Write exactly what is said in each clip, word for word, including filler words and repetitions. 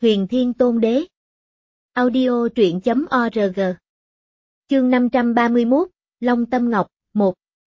Huyền Thiên Tôn Đế. Audio truyện chấm org. Chương năm trăm ba mươi mốt, Long Tâm Ngọc, một.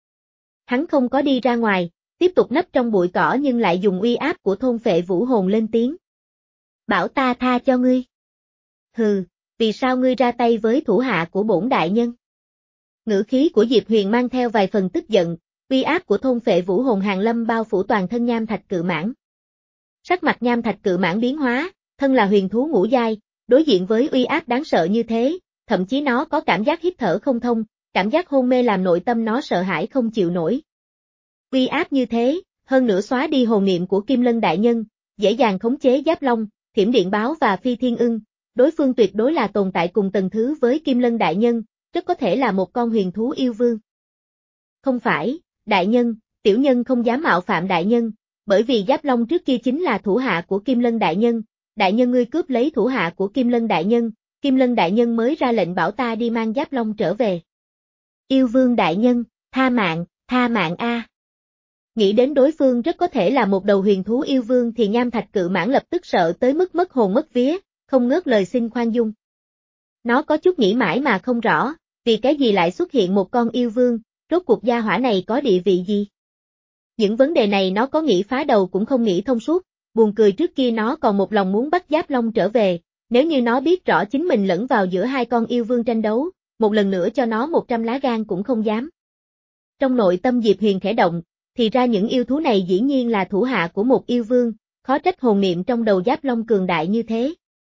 Hắn không có đi ra ngoài, tiếp tục nấp trong bụi cỏ nhưng lại dùng uy áp của thôn phệ vũ hồn lên tiếng. Bảo ta tha cho ngươi. Hừ, vì sao ngươi ra tay với thủ hạ của bổn đại nhân? Ngữ khí của Diệp Huyền mang theo vài phần tức giận, uy áp của thôn phệ vũ hồn hàng lâm bao phủ toàn thân Nham Thạch Cự Mãng. Sắc mặt Nham Thạch Cự Mãng biến hóa, thân là huyền thú ngũ giai, đối diện với uy áp đáng sợ như thế, thậm chí nó có cảm giác hít thở không thông, cảm giác hôn mê làm nội tâm nó sợ hãi không chịu nổi. Uy áp như thế, hơn nữa xóa đi hồn niệm của Kim Lân đại nhân, dễ dàng khống chế Giáp Long, Thiểm Điện Báo và Phi Thiên Ưng, đối phương tuyệt đối là tồn tại cùng tầng thứ với Kim Lân đại nhân, rất có thể là một con huyền thú yêu vương. Không phải, đại nhân, tiểu nhân không dám mạo phạm đại nhân, bởi vì Giáp Long trước kia chính là thủ hạ của Kim Lân đại nhân, đại nhân ngươi cướp lấy thủ hạ của Kim Lân đại nhân, Kim Lân đại nhân mới ra lệnh bảo ta đi mang Giáp Long trở về. Yêu vương đại nhân, tha mạng, tha mạng a. Nghĩ đến đối phương rất có thể là một đầu huyền thú yêu vương thì Nham Thạch Cự Mãng lập tức sợ tới mức mất hồn mất vía, không ngớt lời xin khoan dung. Nó có chút nghĩ mãi mà không rõ, vì cái gì lại xuất hiện một con yêu vương, rốt cuộc gia hỏa này có địa vị gì? Những vấn đề này nó có nghĩ phá đầu cũng không nghĩ thông suốt, buồn cười trước kia nó còn một lòng muốn bắt Giáp Long trở về, nếu như nó biết rõ chính mình lẫn vào giữa hai con yêu vương tranh đấu, một lần nữa cho nó một trăm lá gan cũng không dám. Trong nội tâm Diệp Huyền khẽ động, thì ra những yêu thú này dĩ nhiên là thủ hạ của một yêu vương, khó trách hồn niệm trong đầu Giáp Long cường đại như thế.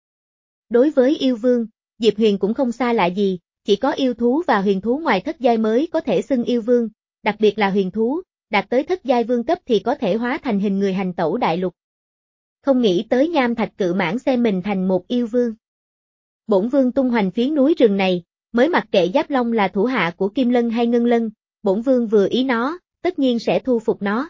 Đối với yêu vương, Diệp Huyền cũng không xa lạ gì, chỉ có yêu thú và huyền thú ngoài thất giai mới có thể xưng yêu vương, đặc biệt là huyền thú, đạt tới thất giai vương cấp thì có thể hóa thành hình người hành tẩu đại lục. Không nghĩ tới Nham Thạch Cự Mãng xem mình thành một yêu vương. Bổn vương tung hoành phiến núi rừng này, mới mặc kệ Giáp Long là thủ hạ của Kim Lân hay Ngân Lân, bổn vương vừa ý nó, tất nhiên sẽ thu phục nó.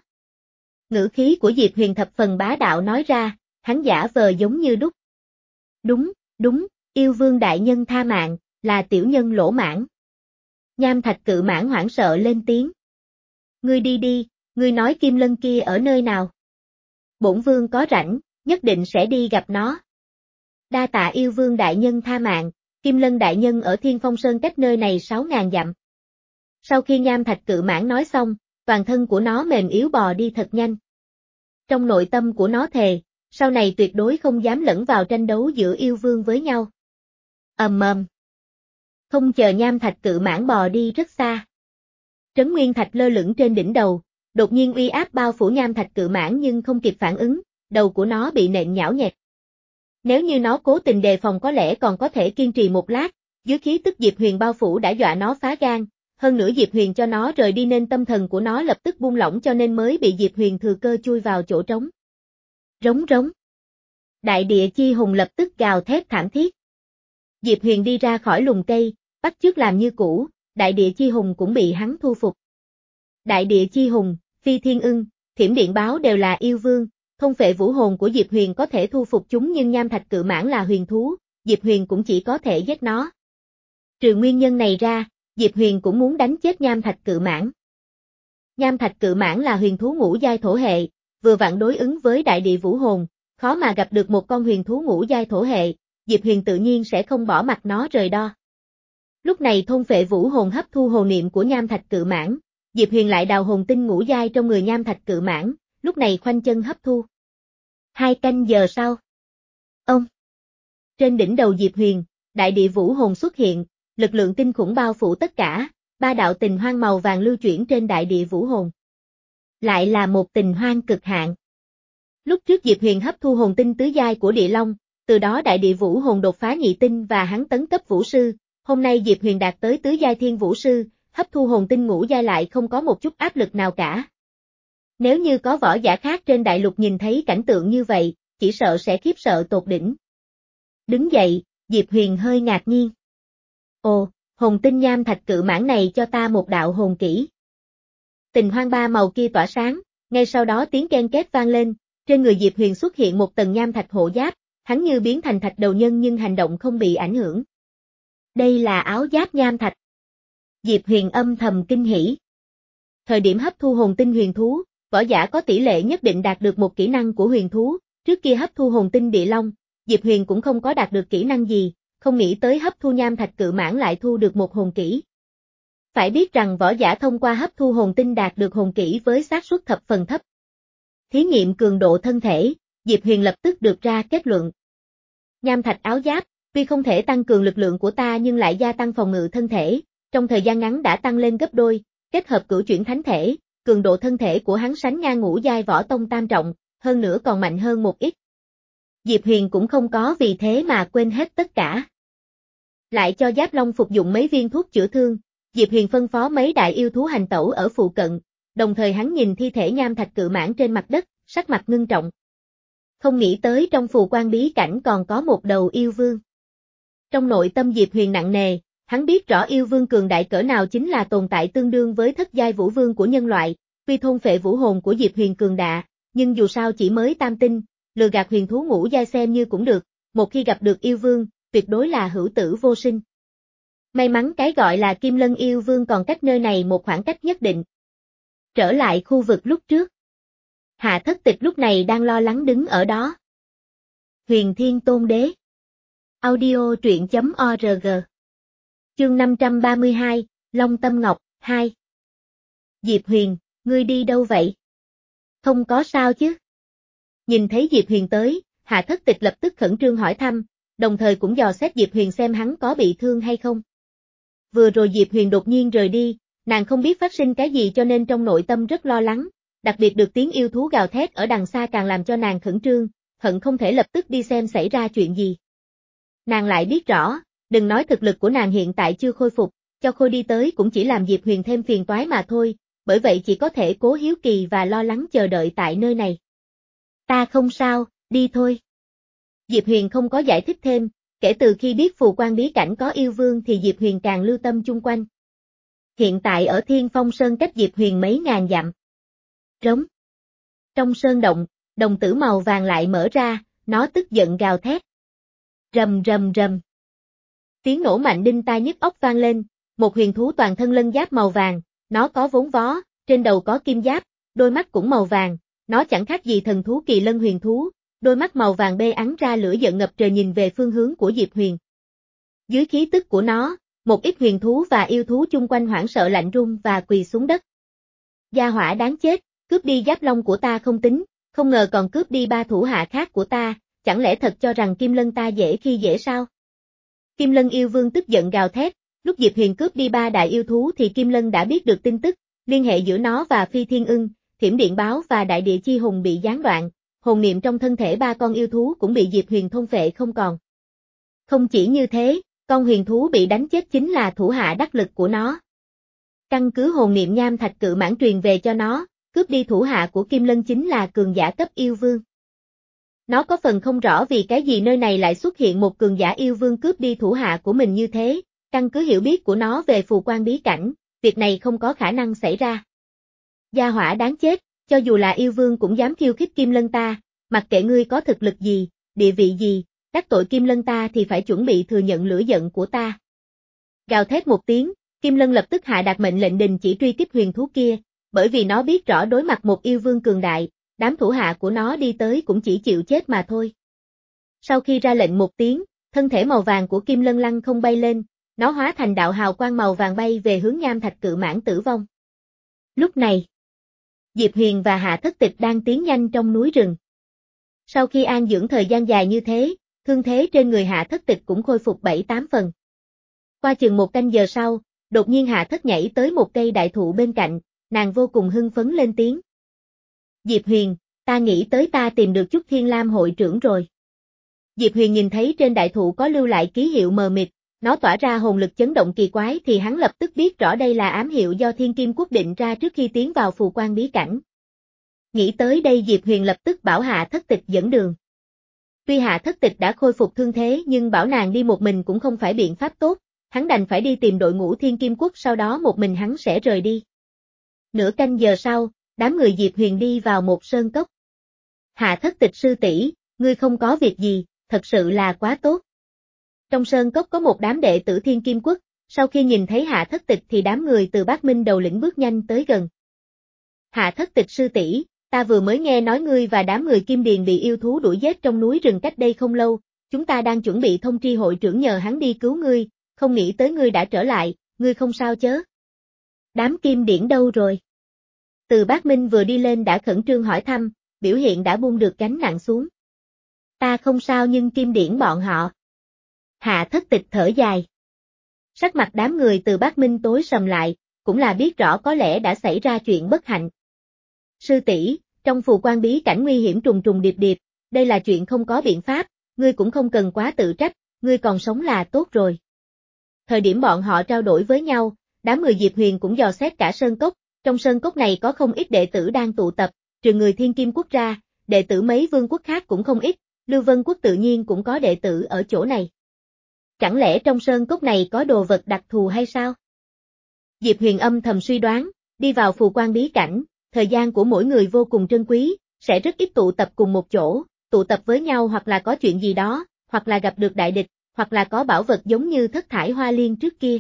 Ngữ khí của Diệp Huyền thập phần bá đạo nói ra, hắn giả vờ giống như đúc. Đúng, đúng, yêu vương đại nhân tha mạng, là tiểu nhân lỗ mãn. Nham Thạch Cự Mãng hoảng sợ lên tiếng. Ngươi đi đi, ngươi nói Kim Lân kia ở nơi nào? Bổn vương có rảnh, nhất định sẽ đi gặp nó. Đa tạ yêu vương đại nhân tha mạng, Kim Lân đại nhân ở Thiên Phong Sơn cách nơi này sáu ngàn dặm. Sau khi Nham Thạch Cự Mãng nói xong, toàn thân của nó mềm yếu bò đi thật nhanh. Trong nội tâm của nó thề, sau này tuyệt đối không dám lẫn vào tranh đấu giữa yêu vương với nhau. Ầm ầm. Không chờ Nham Thạch Cự Mãng bò đi rất xa. Trấn Nguyên Thạch lơ lửng trên đỉnh đầu, đột nhiên uy áp bao phủ Nham Thạch Cự Mãng nhưng không kịp phản ứng, đầu của nó bị nện nhão nhẹt. Nếu như nó cố tình đề phòng có lẽ còn có thể kiên trì một lát, dưới khí tức Diệp Huyền bao phủ đã dọa nó phá gan, hơn nữa Diệp Huyền cho nó rời đi nên tâm thần của nó lập tức buông lỏng cho nên mới bị Diệp Huyền thừa cơ chui vào chỗ trống. Rống rống. Đại địa chi hùng lập tức gào thét thảm thiết. Diệp Huyền đi ra khỏi lùm cây, bắt chước làm như cũ, đại địa chi hùng cũng bị hắn thu phục. Đại địa chi hùng, Phi Thiên Ưng, Thiểm Điện Báo đều là yêu vương, thôn phệ vũ hồn của Diệp Huyền có thể thu phục chúng nhưng Nham Thạch Cự Mãng là huyền thú, Diệp Huyền cũng chỉ có thể giết nó. Trừ nguyên nhân này ra, Diệp Huyền cũng muốn đánh chết Nham Thạch Cự Mãng. Nham Thạch Cự Mãng là huyền thú ngũ giai thổ hệ, vừa vặn đối ứng với đại địa vũ hồn, khó mà gặp được một con huyền thú ngũ giai thổ hệ, Diệp Huyền tự nhiên sẽ không bỏ mặc nó rời đo. Lúc này thôn phệ vũ hồn hấp thu hồn niệm của Nham Thạch Cự Mãng, Diệp Huyền lại đào hồn tinh ngũ giai trong người Nham Thạch Cự Mãng, lúc này khoanh chân hấp thu. Hai canh giờ sau. Ông. Trên đỉnh đầu Diệp Huyền, đại địa vũ hồn xuất hiện, lực lượng kinh khủng bao phủ tất cả, ba đạo tình hoang màu vàng lưu chuyển trên đại địa vũ hồn. Lại là một tình hoang cực hạn. Lúc trước Diệp Huyền hấp thu hồn tinh tứ giai của địa long, từ đó đại địa vũ hồn đột phá nhị tinh và hắn tấn cấp vũ sư, hôm nay Diệp Huyền đạt tới tứ giai thiên vũ sư, hấp thu hồn tinh ngũ giai lại không có một chút áp lực nào cả. Nếu như có võ giả khác trên đại lục nhìn thấy cảnh tượng như vậy, chỉ sợ sẽ khiếp sợ tột đỉnh. Đứng dậy, Diệp Huyền hơi ngạc nhiên. Ồ, hồn tinh Nham Thạch Cự Mãng này cho ta một đạo hồn kỹ. Tình hoang ba màu kia tỏa sáng, ngay sau đó tiếng ken két vang lên, trên người Diệp Huyền xuất hiện một tầng nham thạch hộ giáp, hắn như biến thành thạch đầu nhân nhưng hành động không bị ảnh hưởng. Đây là áo giáp nham thạch. Diệp Huyền âm thầm kinh hỉ. Thời điểm hấp thu hồn tinh huyền thú, võ giả có tỷ lệ nhất định đạt được một kỹ năng của huyền thú, trước kia hấp thu hồn tinh địa long, Diệp Huyền cũng không có đạt được kỹ năng gì, không nghĩ tới hấp thu nham thạch cự mãng lại thu được một hồn kỹ. Phải biết rằng võ giả thông qua hấp thu hồn tinh đạt được hồn kỹ với xác suất thập phần thấp. Thí nghiệm cường độ thân thể, Diệp Huyền lập tức được ra kết luận. Nham thạch áo giáp, tuy không thể tăng cường lực lượng của ta nhưng lại gia tăng phòng ngự thân thể, trong thời gian ngắn đã tăng lên gấp đôi, kết hợp cửu chuyển thánh thể, cường độ thân thể của hắn sánh ngang ngũ giai võ tông tam trọng, hơn nữa còn mạnh hơn một ít. Diệp Huyền cũng không có vì thế mà quên hết tất cả. Lại cho Giáp Long phục dụng mấy viên thuốc chữa thương, Diệp Huyền phân phó mấy đại yêu thú hành tẩu ở phụ cận, đồng thời hắn nhìn thi thể nham thạch cự mãng trên mặt đất, sắc mặt ngưng trọng. Không nghĩ tới trong phù quan bí cảnh còn có một đầu yêu vương. Trong nội tâm Diệp Huyền nặng nề, hắn biết rõ yêu vương cường đại cỡ nào chính là tồn tại tương đương với thất giai vũ vương của nhân loại, tuy thôn phệ vũ hồn của Diệp Huyền cường đại, nhưng dù sao chỉ mới tam tinh, lừa gạt huyền thú ngũ giai xem như cũng được, một khi gặp được yêu vương, tuyệt đối là hữu tử vô sinh. May mắn cái gọi là Kim Lân yêu vương còn cách nơi này một khoảng cách nhất định. Trở lại khu vực lúc trước. Hạ Thất Tịch lúc này đang lo lắng đứng ở đó. Huyền Thiên Tôn Đế. Audio truyện chấm org. Chương năm trăm ba mươi hai, Long Tâm Ngọc, hai. Diệp Huyền, ngươi đi đâu vậy? Không có sao chứ? Nhìn thấy Diệp Huyền tới, Hạ Thất Tịch lập tức khẩn trương hỏi thăm, đồng thời cũng dò xét Diệp Huyền xem hắn có bị thương hay không. Vừa rồi Diệp Huyền đột nhiên rời đi, nàng không biết phát sinh cái gì cho nên trong nội tâm rất lo lắng, đặc biệt được tiếng yêu thú gào thét ở đằng xa càng làm cho nàng khẩn trương, hận không thể lập tức đi xem xảy ra chuyện gì. Nàng lại biết rõ, đừng nói thực lực của nàng hiện tại chưa khôi phục, cho Khôi đi tới cũng chỉ làm Diệp Huyền thêm phiền toái mà thôi, bởi vậy chỉ có thể cố hiếu kỳ và lo lắng chờ đợi tại nơi này. Ta không sao, đi thôi. Diệp Huyền không có giải thích thêm, kể từ khi biết phù quan bí cảnh có yêu vương thì Diệp Huyền càng lưu tâm chung quanh. Hiện tại ở Thiên Phong Sơn cách Diệp Huyền mấy ngàn dặm. Rống. Trong sơn động, đồng tử màu vàng lại mở ra, nó tức giận gào thét. Rầm rầm rầm. Tiếng nổ mạnh đinh tai nhức óc vang lên, một huyền thú toàn thân lân giáp màu vàng, nó có vốn vó, trên đầu có kim giáp, đôi mắt cũng màu vàng, nó chẳng khác gì thần thú kỳ lân huyền thú, đôi mắt màu vàng bê ắn ra lửa giận ngập trời nhìn về phương hướng của Diệp Huyền. Dưới khí tức của nó, một ít huyền thú và yêu thú chung quanh hoảng sợ lạnh run và quỳ xuống đất. Gia hỏa đáng chết, cướp đi giáp long của ta không tính, không ngờ còn cướp đi ba thủ hạ khác của ta, chẳng lẽ thật cho rằng Kim Lân ta dễ khi dễ sao? Kim Lân yêu vương tức giận gào thét, lúc Diệp Huyền cướp đi ba đại yêu thú thì Kim Lân đã biết được tin tức, liên hệ giữa nó và Phi Thiên Ưng, Thiểm Điện Báo và Đại Địa Chi Hùng bị gián đoạn, hồn niệm trong thân thể ba con yêu thú cũng bị Diệp Huyền thôn phệ không còn. Không chỉ như thế, con huyền thú bị đánh chết chính là thủ hạ đắc lực của nó. Căn cứ hồn niệm nham thạch cự mãng truyền về cho nó, cướp đi thủ hạ của Kim Lân chính là cường giả cấp yêu vương. Nó có phần không rõ vì cái gì nơi này lại xuất hiện một cường giả yêu vương cướp đi thủ hạ của mình như thế, căn cứ hiểu biết của nó về phù quan bí cảnh, việc này không có khả năng xảy ra. Gia hỏa đáng chết, cho dù là yêu vương cũng dám khiêu khích Kim Lân ta, mặc kệ ngươi có thực lực gì, địa vị gì, đắc tội Kim Lân ta thì phải chuẩn bị thừa nhận lửa giận của ta. Gào thét một tiếng, Kim Lân lập tức hạ đạt mệnh lệnh đình chỉ truy kích huyền thú kia, bởi vì nó biết rõ đối mặt một yêu vương cường đại, đám thủ hạ của nó đi tới cũng chỉ chịu chết mà thôi. Sau khi ra lệnh một tiếng, thân thể màu vàng của Kim Lân lăng không bay lên, nó hóa thành đạo hào quang màu vàng bay về hướng nham thạch cự mãng tử vong. Lúc này, Diệp Huyền và Hạ Thất Tịch đang tiến nhanh trong núi rừng. Sau khi an dưỡng thời gian dài như thế, thương thế trên người Hạ Thất Tịch cũng khôi phục bảy tám phần. Qua chừng một canh giờ sau, đột nhiên Hạ Thất nhảy tới một cây đại thụ bên cạnh, nàng vô cùng hưng phấn lên tiếng. Diệp Huyền, ta nghĩ tới ta tìm được chút Thiên Lam hội trưởng rồi. Diệp Huyền nhìn thấy trên đại thụ có lưu lại ký hiệu mờ mịt, nó tỏa ra hồn lực chấn động kỳ quái thì hắn lập tức biết rõ đây là ám hiệu do Thiên Kim Quốc định ra trước khi tiến vào phù quan bí cảnh. Nghĩ tới đây Diệp Huyền lập tức bảo Hạ Thất Tịch dẫn đường. Tuy Hạ Thất Tịch đã khôi phục thương thế nhưng bảo nàng đi một mình cũng không phải biện pháp tốt, hắn đành phải đi tìm đội ngũ Thiên Kim Quốc sau đó một mình hắn sẽ rời đi. Nửa canh giờ sau, đám người Diệp Huyền đi vào một sơn cốc. Hạ Thất Tịch sư tỷ, ngươi không có việc gì, thật sự là quá tốt. Trong sơn cốc có một đám đệ tử Thiên Kim Quốc, sau khi nhìn thấy Hạ Thất Tịch thì đám người từ Bát Minh đầu lĩnh bước nhanh tới gần. Hạ Thất Tịch sư tỷ, ta vừa mới nghe nói ngươi và đám người Kim Điền bị yêu thú đuổi giết trong núi rừng cách đây không lâu, chúng ta đang chuẩn bị thông tri hội trưởng nhờ hắn đi cứu ngươi, không nghĩ tới ngươi đã trở lại, ngươi không sao chớ. Đám Kim Điển đâu rồi? Từ Bác Minh vừa đi lên đã khẩn trương hỏi thăm, biểu hiện đã buông được gánh nặng xuống. Ta không sao nhưng Kim Điển bọn họ. Hạ Thất Tịch thở dài. Sắc mặt đám người Từ Bác Minh tối sầm lại, cũng là biết rõ có lẽ đã xảy ra chuyện bất hạnh. Sư tỷ, trong phù quan bí cảnh nguy hiểm trùng trùng điệp điệp, đây là chuyện không có biện pháp, ngươi cũng không cần quá tự trách, ngươi còn sống là tốt rồi. Thời điểm bọn họ trao đổi với nhau, đám người Diệp Huyền cũng dò xét cả sơn cốc, trong sơn cốc này có không ít đệ tử đang tụ tập, trừ người Thiên Kim Quốc ra, đệ tử mấy vương quốc khác cũng không ít, Lưu Vân Quốc tự nhiên cũng có đệ tử ở chỗ này. Chẳng lẽ trong sơn cốc này có đồ vật đặc thù hay sao? Diệp Huyền âm thầm suy đoán, đi vào phù quan bí cảnh, thời gian của mỗi người vô cùng trân quý, sẽ rất ít tụ tập cùng một chỗ, tụ tập với nhau hoặc là có chuyện gì đó, hoặc là gặp được đại địch, hoặc là có bảo vật giống như thất thải hoa liên trước kia.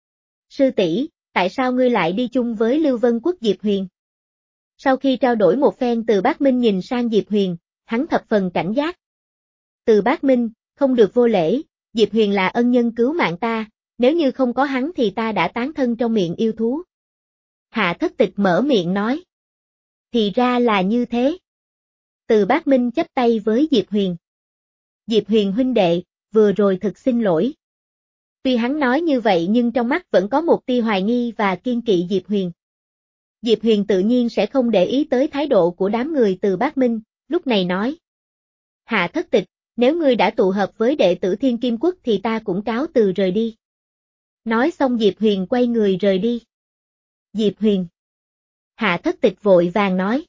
Sư tỷ, tại sao ngươi lại đi chung với Lưu Vân Quốc Diệp Huyền? Sau khi trao đổi một phen Từ Bác Minh nhìn sang Diệp Huyền, hắn thập phần cảnh giác. Từ Bác Minh, không được vô lễ, Diệp Huyền là ân nhân cứu mạng ta, nếu như không có hắn thì ta đã tán thân trong miệng yêu thú. Hạ Thất Tịch mở miệng nói. Thì ra là như thế. Từ Bác Minh chắp tay với Diệp Huyền. Diệp Huyền huynh đệ, vừa rồi thực xin lỗi. Tuy hắn nói như vậy nhưng trong mắt vẫn có một tia hoài nghi và kiên kỵ Diệp Huyền. Diệp Huyền tự nhiên sẽ không để ý tới thái độ của đám người Từ Bác Minh, lúc này nói. Hạ Thất Tịch, nếu ngươi đã tụ hợp với đệ tử Thiên Kim Quốc thì ta cũng cáo từ rời đi. Nói xong Diệp Huyền quay người rời đi. Diệp Huyền. Hạ Thất Tịch vội vàng nói.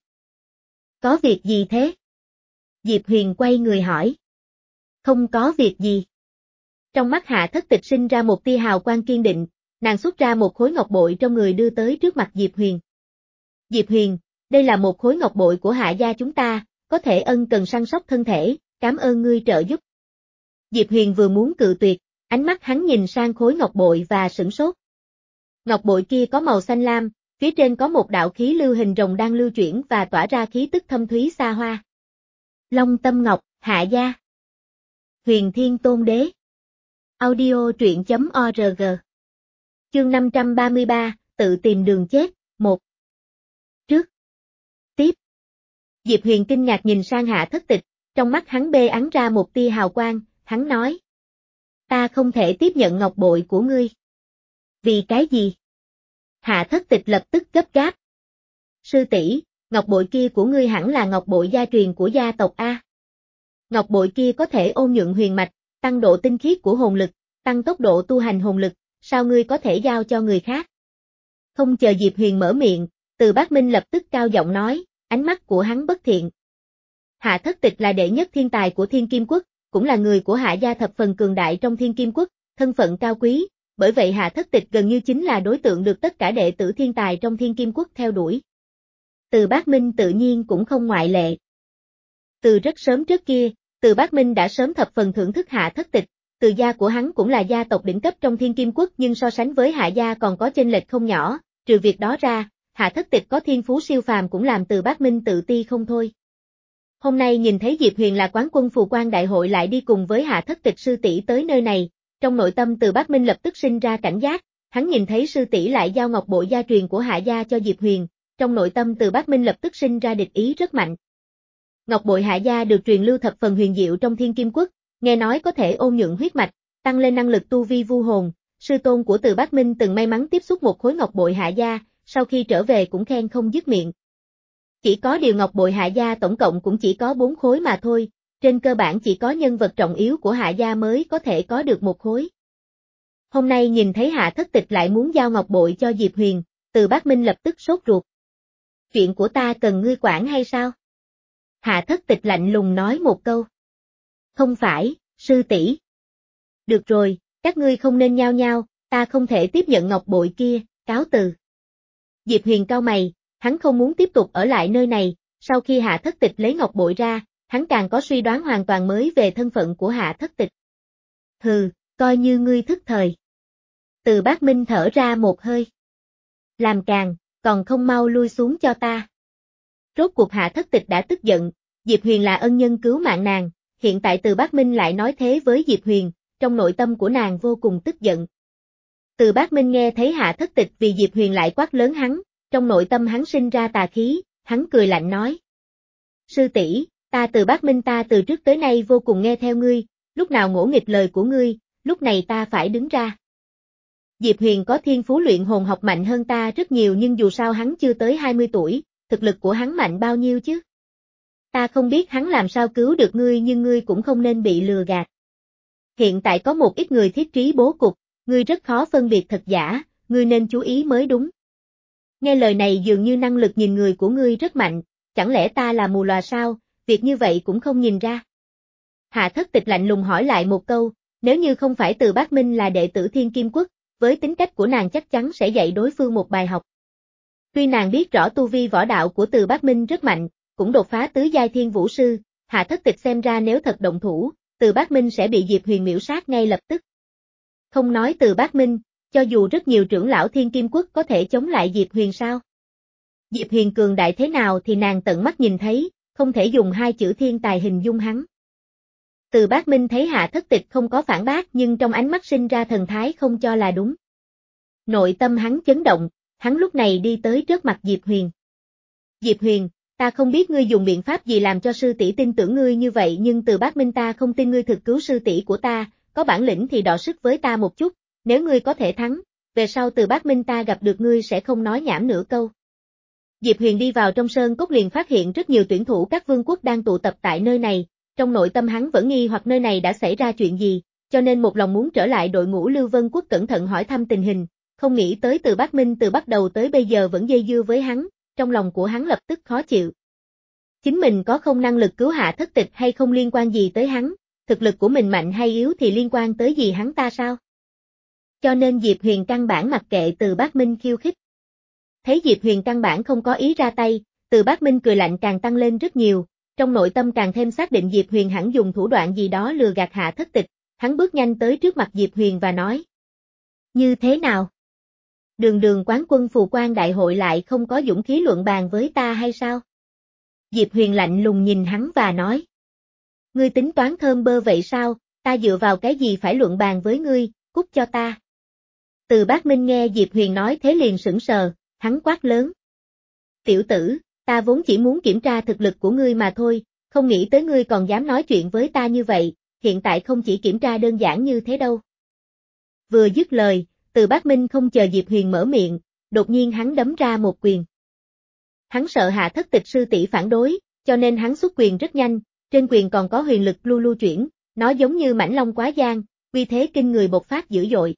Có việc gì thế? Diệp Huyền quay người hỏi. Không có việc gì. Trong mắt Hạ Thất Tịch sinh ra một tia hào quang kiên định, nàng xuất ra một khối ngọc bội trong người đưa tới trước mặt Diệp Huyền. Diệp Huyền, đây là một khối ngọc bội của Hạ gia chúng ta, có thể ân cần săn sóc thân thể, cảm ơn ngươi trợ giúp. Diệp Huyền vừa muốn cự tuyệt, ánh mắt hắn nhìn sang khối ngọc bội và sửng sốt. Ngọc bội kia có màu xanh lam, phía trên có một đạo khí lưu hình rồng đang lưu chuyển và tỏa ra khí tức thâm thúy xa hoa. Long Tâm Ngọc, Hạ gia. Huyền Thiên Tôn Đế. Audio truyện chấm org. Chương năm trăm ba mươi ba, tự tìm đường chết, một. Trước. Tiếp. Diệp Huyền kinh ngạc nhìn sang Hạ Thất Tịch, trong mắt hắn bê ắn ra một tia hào quang, hắn nói. Ta không thể tiếp nhận ngọc bội của ngươi. Vì cái gì? Hạ Thất Tịch lập tức gấp gáp. Sư tỷ, ngọc bội kia của ngươi hẳn là ngọc bội gia truyền của gia tộc A. Ngọc bội kia có thể ôn nhuận huyền mạch, tăng độ tinh khiết của hồn lực, tăng tốc độ tu hành hồn lực, sao ngươi có thể giao cho người khác? Không chờ Diệp Huyền mở miệng, Từ Bác Minh lập tức cao giọng nói, ánh mắt của hắn bất thiện. Hạ Thất Tịch là đệ nhất thiên tài của Thiên Kim Quốc, cũng là người của Hạ gia thập phần cường đại trong Thiên Kim Quốc, thân phận cao quý, bởi vậy Hạ Thất Tịch gần như chính là đối tượng được tất cả đệ tử thiên tài trong Thiên Kim Quốc theo đuổi. Từ Bác Minh tự nhiên cũng không ngoại lệ. Từ rất sớm trước kia, Từ Bác Minh đã sớm thập phần thưởng thức Hạ Thất Tịch, Từ gia của hắn cũng là gia tộc đỉnh cấp trong Thiên Kim Quốc nhưng so sánh với Hạ gia còn có chênh lệch không nhỏ, trừ việc đó ra, Hạ Thất Tịch có thiên phú siêu phàm cũng làm Từ Bác Minh tự ti không thôi. Hôm nay nhìn thấy Diệp Huyền là quán quân phù quan đại hội lại đi cùng với Hạ Thất Tịch sư tỷ tới nơi này, trong nội tâm Từ Bác Minh lập tức sinh ra cảnh giác, hắn nhìn thấy sư tỷ lại giao ngọc bội gia truyền của Hạ gia cho Diệp Huyền, trong nội tâm Từ Bác Minh lập tức sinh ra địch ý rất mạnh. Ngọc bội Hạ gia được truyền lưu thập phần huyền diệu trong Thiên Kim Quốc, nghe nói có thể ôn nhuận huyết mạch, tăng lên năng lực tu vi vu hồn, sư tôn của Từ Bác Minh từng may mắn tiếp xúc một khối ngọc bội Hạ gia, sau khi trở về cũng khen không dứt miệng. Chỉ có điều ngọc bội Hạ gia tổng cộng cũng chỉ có bốn khối mà thôi, trên cơ bản chỉ có nhân vật trọng yếu của Hạ gia mới có thể có được một khối. Hôm nay nhìn thấy Hạ Thất Tịch lại muốn giao ngọc bội cho Diệp Huyền, Từ Bác Minh lập tức sốt ruột. Chuyện của ta cần ngươi quản hay sao? Hạ Thất Tịch lạnh lùng nói một câu. Không phải, sư tỷ. Được rồi, các ngươi không nên nhao nhao, ta không thể tiếp nhận ngọc bội kia, cáo từ. Diệp Huyền cau mày, hắn không muốn tiếp tục ở lại nơi này, sau khi Hạ Thất Tịch lấy ngọc bội ra, hắn càng có suy đoán hoàn toàn mới về thân phận của Hạ Thất Tịch. Hừ, coi như ngươi thức thời. Từ Bác Minh thở ra một hơi. Làm càng, còn không mau lui xuống cho ta. Rốt cuộc Hạ Thất Tịch đã tức giận, Diệp Huyền là ân nhân cứu mạng nàng, hiện tại Từ Bác Minh lại nói thế với Diệp Huyền, trong nội tâm của nàng vô cùng tức giận. Từ Bác Minh nghe thấy Hạ Thất Tịch vì Diệp Huyền lại quát lớn hắn, trong nội tâm hắn sinh ra tà khí, hắn cười lạnh nói. Sư tỷ, ta Từ Bác Minh ta từ trước tới nay vô cùng nghe theo ngươi, lúc nào ngỗ nghịch lời của ngươi, lúc này ta phải đứng ra. Diệp Huyền có thiên phú luyện hồn học mạnh hơn ta rất nhiều nhưng dù sao hắn chưa tới hai mươi tuổi, thực lực của hắn mạnh bao nhiêu chứ? Ta không biết hắn làm sao cứu được ngươi nhưng ngươi cũng không nên bị lừa gạt. Hiện tại có một ít người thiết trí bố cục, ngươi rất khó phân biệt thật giả, ngươi nên chú ý mới đúng. Nghe lời này dường như năng lực nhìn người của ngươi rất mạnh, chẳng lẽ ta là mù lòa sao, việc như vậy cũng không nhìn ra. Hạ Thất Tịch lạnh lùng hỏi lại một câu, nếu như không phải Từ Bác Minh là đệ tử Thiên Kim Quốc, với tính cách của nàng chắc chắn sẽ dạy đối phương một bài học. Tuy nàng biết rõ tu vi võ đạo của Từ Bác Minh rất mạnh, cũng đột phá tứ giai thiên vũ sư, Hạ Thất Tịch xem ra nếu thật động thủ, Từ Bác Minh sẽ bị Diệp Huyền miểu sát ngay lập tức. Không nói Từ Bác Minh, cho dù rất nhiều trưởng lão Thiên Kim Quốc có thể chống lại Diệp Huyền sao? Diệp Huyền cường đại thế nào thì nàng tận mắt nhìn thấy, không thể dùng hai chữ thiên tài hình dung hắn. Từ Bác Minh thấy Hạ Thất Tịch không có phản bác nhưng trong ánh mắt sinh ra thần thái không cho là đúng. Nội tâm hắn chấn động, hắn lúc này đi tới trước mặt Diệp Huyền. Diệp Huyền, ta không biết ngươi dùng biện pháp gì làm cho sư tỷ tin tưởng ngươi như vậy nhưng Từ Bác Minh ta không tin ngươi thực cứu sư tỷ của ta, có bản lĩnh thì đọ sức với ta một chút, nếu ngươi có thể thắng, về sau Từ Bác Minh ta gặp được ngươi sẽ không nói nhảm nửa câu. Diệp Huyền đi vào trong sơn cốc liền phát hiện rất nhiều tuyển thủ các vương quốc đang tụ tập tại nơi này, trong nội tâm hắn vẫn nghi hoặc nơi này đã xảy ra chuyện gì, cho nên một lòng muốn trở lại đội ngũ Lưu Vân Quốc cẩn thận hỏi thăm tình hình, không nghĩ tới Từ Bác Minh từ bắt đầu tới bây giờ vẫn dây dưa với hắn, trong lòng của hắn lập tức khó chịu. Chính mình có không năng lực cứu Hạ Thất Tịch hay không liên quan gì tới hắn, thực lực của mình mạnh hay yếu thì liên quan tới gì hắn ta sao? Cho nên Diệp Huyền căn bản mặc kệ Từ Bác Minh khiêu khích. Thấy Diệp Huyền căn bản không có ý ra tay, Từ Bác Minh cười lạnh càng tăng lên rất nhiều, trong nội tâm càng thêm xác định Diệp Huyền hẳn dùng thủ đoạn gì đó lừa gạt Hạ Thất Tịch, hắn bước nhanh tới trước mặt Diệp Huyền và nói. Như thế nào? Đường đường quán quân phù quan đại hội lại không có dũng khí luận bàn với ta hay sao? Diệp Huyền lạnh lùng nhìn hắn và nói. Ngươi tính toán thơm bơ vậy sao, ta dựa vào cái gì phải luận bàn với ngươi, cút cho ta. Từ Bác Minh nghe Diệp Huyền nói thế liền sững sờ, hắn quát lớn. Tiểu tử, ta vốn chỉ muốn kiểm tra thực lực của ngươi mà thôi, không nghĩ tới ngươi còn dám nói chuyện với ta như vậy, hiện tại không chỉ kiểm tra đơn giản như thế đâu. Vừa dứt lời, Từ Bác Minh không chờ Diệp Huyền mở miệng, đột nhiên hắn đấm ra một quyền. Hắn sợ Hạ Thất Tịch sư tỷ phản đối, cho nên hắn xuất quyền rất nhanh, trên quyền còn có huyền lực lưu lưu chuyển, nó giống như mãnh long quá giang, uy thế kinh người bộc phát dữ dội.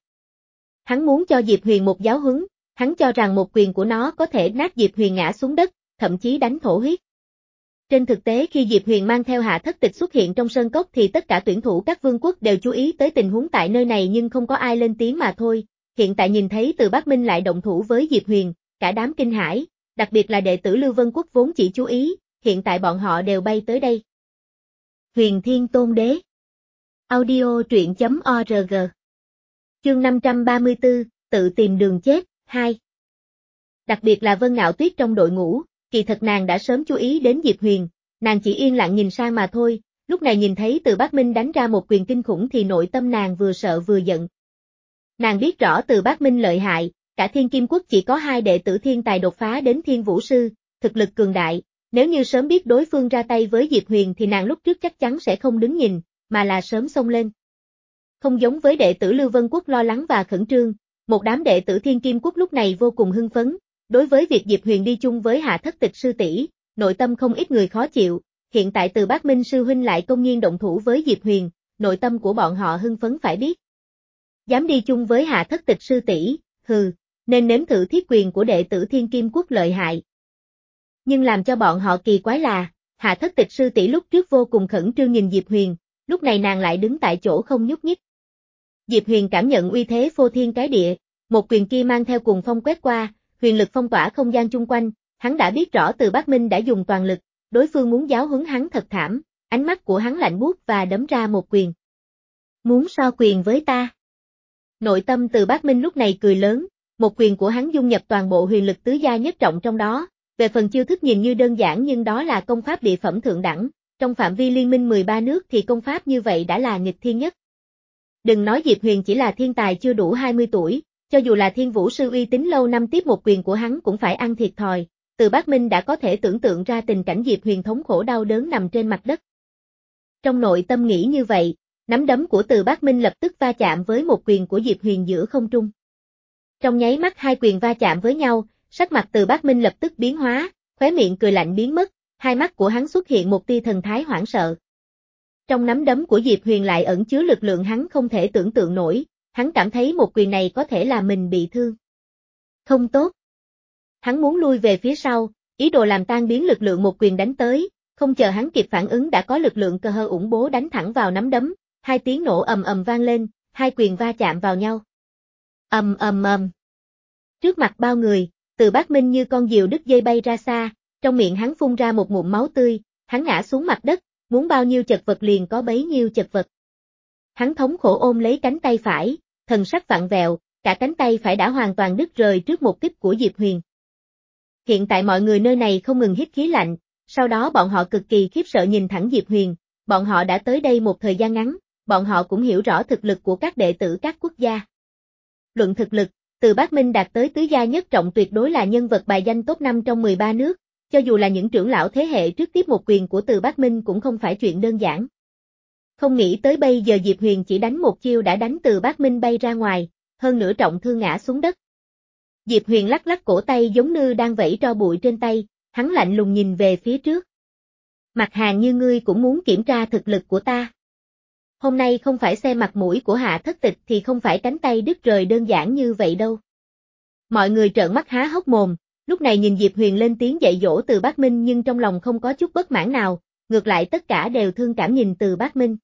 Hắn muốn cho Diệp Huyền một giáo huấn, hắn cho rằng một quyền của nó có thể nát Diệp Huyền ngã xuống đất, thậm chí đánh thổ huyết. Trên thực tế khi Diệp Huyền mang theo Hạ Thất Tịch xuất hiện trong sơn cốc thì tất cả tuyển thủ các vương quốc đều chú ý tới tình huống tại nơi này nhưng không có ai lên tiếng mà thôi, hiện tại nhìn thấy Từ Bác Minh lại động thủ với Diệp Huyền, cả đám kinh hãi, đặc biệt là đệ tử Lưu Vân Quốc vốn chỉ chú ý, hiện tại bọn họ đều bay tới đây. Huyền Thiên Tôn Đế Audio truyện chấm org Chương năm trăm ba mươi tư, tự tìm đường chết, hai. Đặc biệt là Vân Ngạo Tuyết trong đội ngũ, kỳ thật nàng đã sớm chú ý đến Diệp Huyền, nàng chỉ yên lặng nhìn sang mà thôi, lúc này nhìn thấy Từ Bác Minh đánh ra một quyền kinh khủng thì nội tâm nàng vừa sợ vừa giận. Nàng biết rõ Từ Bác Minh lợi hại, cả Thiên Kim Quốc chỉ có hai đệ tử thiên tài đột phá đến Thiên Vũ Sư, thực lực cường đại, nếu như sớm biết đối phương ra tay với Diệp Huyền thì nàng lúc trước chắc chắn sẽ không đứng nhìn, mà là sớm xông lên. Không giống với đệ tử Lưu Vân Quốc lo lắng và khẩn trương, một đám đệ tử Thiên Kim Quốc lúc này vô cùng hưng phấn, đối với việc Diệp Huyền đi chung với Hạ Thất Tịch sư tỷ, nội tâm không ít người khó chịu, hiện tại Từ Bác Minh sư huynh lại công nhiên động thủ với Diệp Huyền, nội tâm của bọn họ hưng phấn phải biết. Dám đi chung với Hạ Thất Tịch sư tỷ, hừ, nên nếm thử thiết quyền của đệ tử Thiên Kim Quốc lợi hại. Nhưng làm cho bọn họ kỳ quái là, Hạ Thất Tịch sư tỷ lúc trước vô cùng khẩn trương nhìn Diệp Huyền, lúc này nàng lại đứng tại chỗ không nhúc nhích. Diệp Huyền cảm nhận uy thế phô thiên cái địa, một quyền kia mang theo cuồng phong quét qua, huyền lực phong tỏa không gian chung quanh, hắn đã biết rõ Từ Bác Minh đã dùng toàn lực, đối phương muốn giáo huấn hắn thật thảm, ánh mắt của hắn lạnh buốt và đấm ra một quyền. Muốn so quyền với ta? Nội tâm Từ Bác Minh lúc này cười lớn, một quyền của hắn dung nhập toàn bộ huyền lực tứ gia nhất trọng trong đó, về phần chiêu thức nhìn như đơn giản nhưng đó là công pháp địa phẩm thượng đẳng, trong phạm vi liên minh mười ba nước thì công pháp như vậy đã là nghịch thiên nhất. Đừng nói Diệp Huyền chỉ là thiên tài chưa đủ hai mươi tuổi, cho dù là thiên vũ sư uy tín lâu năm tiếp một quyền của hắn cũng phải ăn thiệt thòi. Từ Bác Minh đã có thể tưởng tượng ra tình cảnh Diệp Huyền thống khổ đau đớn nằm trên mặt đất. Trong nội tâm nghĩ như vậy, nắm đấm của Từ Bác Minh lập tức va chạm với một quyền của Diệp Huyền giữa không trung. Trong nháy mắt hai quyền va chạm với nhau, sắc mặt Từ Bác Minh lập tức biến hóa, khóe miệng cười lạnh biến mất, hai mắt của hắn xuất hiện một tia thần thái hoảng sợ. Trong nắm đấm của Diệp Huyền lại ẩn chứa lực lượng hắn không thể tưởng tượng nổi, hắn cảm thấy một quyền này có thể làm mình bị thương. Không tốt. Hắn muốn lui về phía sau, ý đồ làm tan biến lực lượng một quyền đánh tới, không chờ hắn kịp phản ứng đã có lực lượng cơ hơ ủng bố đánh thẳng vào nắm đấm, hai tiếng nổ ầm ầm vang lên, hai quyền va chạm vào nhau. Ầm ầm ầm. Trước mặt bao người, Từ Bác Minh như con diều đứt dây bay ra xa, trong miệng hắn phun ra một ngụm máu tươi, hắn ngã xuống mặt đất, muốn bao nhiêu chật vật liền có bấy nhiêu chật vật. Hắn thống khổ ôm lấy cánh tay phải, thần sắc vặn vẹo, cả cánh tay phải đã hoàn toàn đứt rời trước một kích của Diệp Huyền. Hiện tại mọi người nơi này không ngừng hít khí lạnh, sau đó bọn họ cực kỳ khiếp sợ nhìn thẳng Diệp Huyền, bọn họ đã tới đây một thời gian ngắn, bọn họ cũng hiểu rõ thực lực của các đệ tử các quốc gia. Luận thực lực, Từ Bác Minh đạt tới tứ gia nhất trọng tuyệt đối là nhân vật bài danh top năm trong mười ba nước, cho dù là những trưởng lão thế hệ trước tiếp một quyền của Từ Bác Minh cũng không phải chuyện đơn giản. Không nghĩ tới bây giờ Diệp Huyền chỉ đánh một chiêu đã đánh Từ Bác Minh bay ra ngoài, hơn nữa trọng thương ngã xuống đất. Diệp Huyền lắc lắc cổ tay giống như đang vẫy tro bụi trên tay, hắn lạnh lùng nhìn về phía trước. Mặt hàng như ngươi cũng muốn kiểm tra thực lực của ta. Hôm nay không phải xem mặt mũi của Hạ Thất Tịch thì không phải cánh tay đứt rời đơn giản như vậy đâu. Mọi người trợn mắt há hốc mồm, lúc này nhìn Diệp Huyền lên tiếng dạy dỗ Từ Bác Minh nhưng trong lòng không có chút bất mãn nào, ngược lại tất cả đều thương cảm nhìn Từ Bác Minh.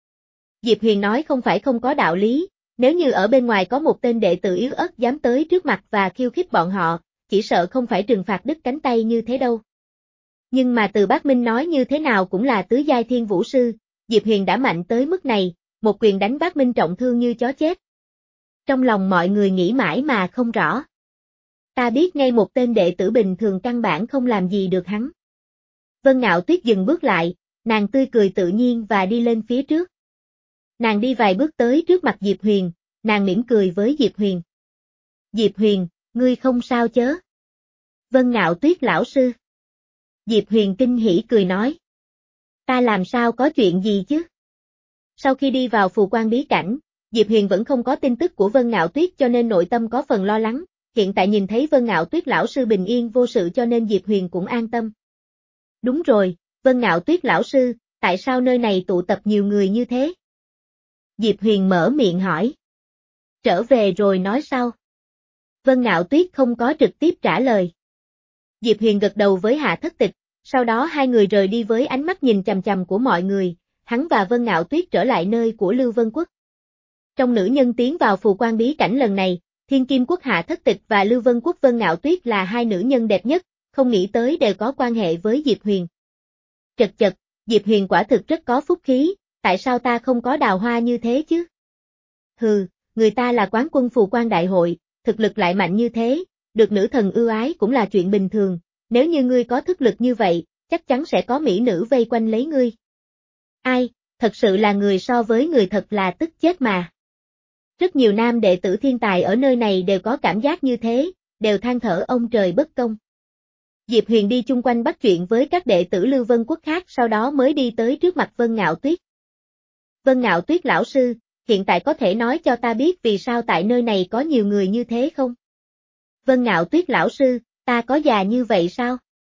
Diệp Huyền nói không phải không có đạo lý, nếu như ở bên ngoài có một tên đệ tử yếu ớt dám tới trước mặt và khiêu khích bọn họ, chỉ sợ không phải trừng phạt đứt cánh tay như thế đâu. Nhưng mà Từ Bác Minh nói như thế nào cũng là tứ giai thiên vũ sư, Diệp Huyền đã mạnh tới mức này, một quyền đánh Bác Minh trọng thương như chó chết. Trong lòng mọi người nghĩ mãi mà không rõ. Ta biết ngay một tên đệ tử bình thường căn bản không làm gì được hắn. Vân Ngạo Tuyết dừng bước lại, nàng tươi cười tự nhiên và đi lên phía trước. Nàng đi vài bước tới trước mặt Diệp Huyền, nàng mỉm cười với Diệp Huyền. Diệp Huyền, ngươi không sao chớ? Vân Ngạo Tuyết lão sư. Diệp Huyền kinh hỉ cười nói. Ta làm sao có chuyện gì chứ? Sau khi đi vào phù quan bí cảnh, Diệp Huyền vẫn không có tin tức của Vân Ngạo Tuyết cho nên nội tâm có phần lo lắng, hiện tại nhìn thấy Vân Ngạo Tuyết lão sư bình yên vô sự cho nên Diệp Huyền cũng an tâm. Đúng rồi, Vân Ngạo Tuyết lão sư, tại sao nơi này tụ tập nhiều người như thế? Diệp Huyền mở miệng hỏi. Trở về rồi nói sau. Vân Ngạo Tuyết không có trực tiếp trả lời. Diệp Huyền gật đầu với Hạ Thất Tịch, sau đó hai người rời đi với ánh mắt nhìn chằm chằm của mọi người, hắn và Vân Ngạo Tuyết trở lại nơi của Lưu Vân Quốc. Trong nữ nhân tiến vào phù quan bí cảnh lần này, Thiên Kim Quốc Hạ Thất Tịch và Lưu Vân Quốc Vân Ngạo Tuyết là hai nữ nhân đẹp nhất, không nghĩ tới đều có quan hệ với Diệp Huyền. Chật chật, Diệp Huyền quả thực rất có phúc khí, tại sao ta không có đào hoa như thế chứ? Hừ, người ta là quán quân phù quan đại hội, thực lực lại mạnh như thế, được nữ thần ưu ái cũng là chuyện bình thường, nếu như ngươi có thực lực như vậy, chắc chắn sẽ có mỹ nữ vây quanh lấy ngươi. Ai, thật sự là người so với người thật là tức chết mà. Rất nhiều nam đệ tử thiên tài ở nơi này đều có cảm giác như thế, đều than thở ông trời bất công. Diệp Huyền đi chung quanh bắt chuyện với các đệ tử Lưu Vân Quốc khác sau đó mới đi tới trước mặt Vân Ngạo Tuyết. Vân Ngạo Tuyết lão sư, hiện tại có thể nói cho ta biết vì sao tại nơi này có nhiều người như thế không? Vân Ngạo Tuyết lão sư, ta có già như vậy sao?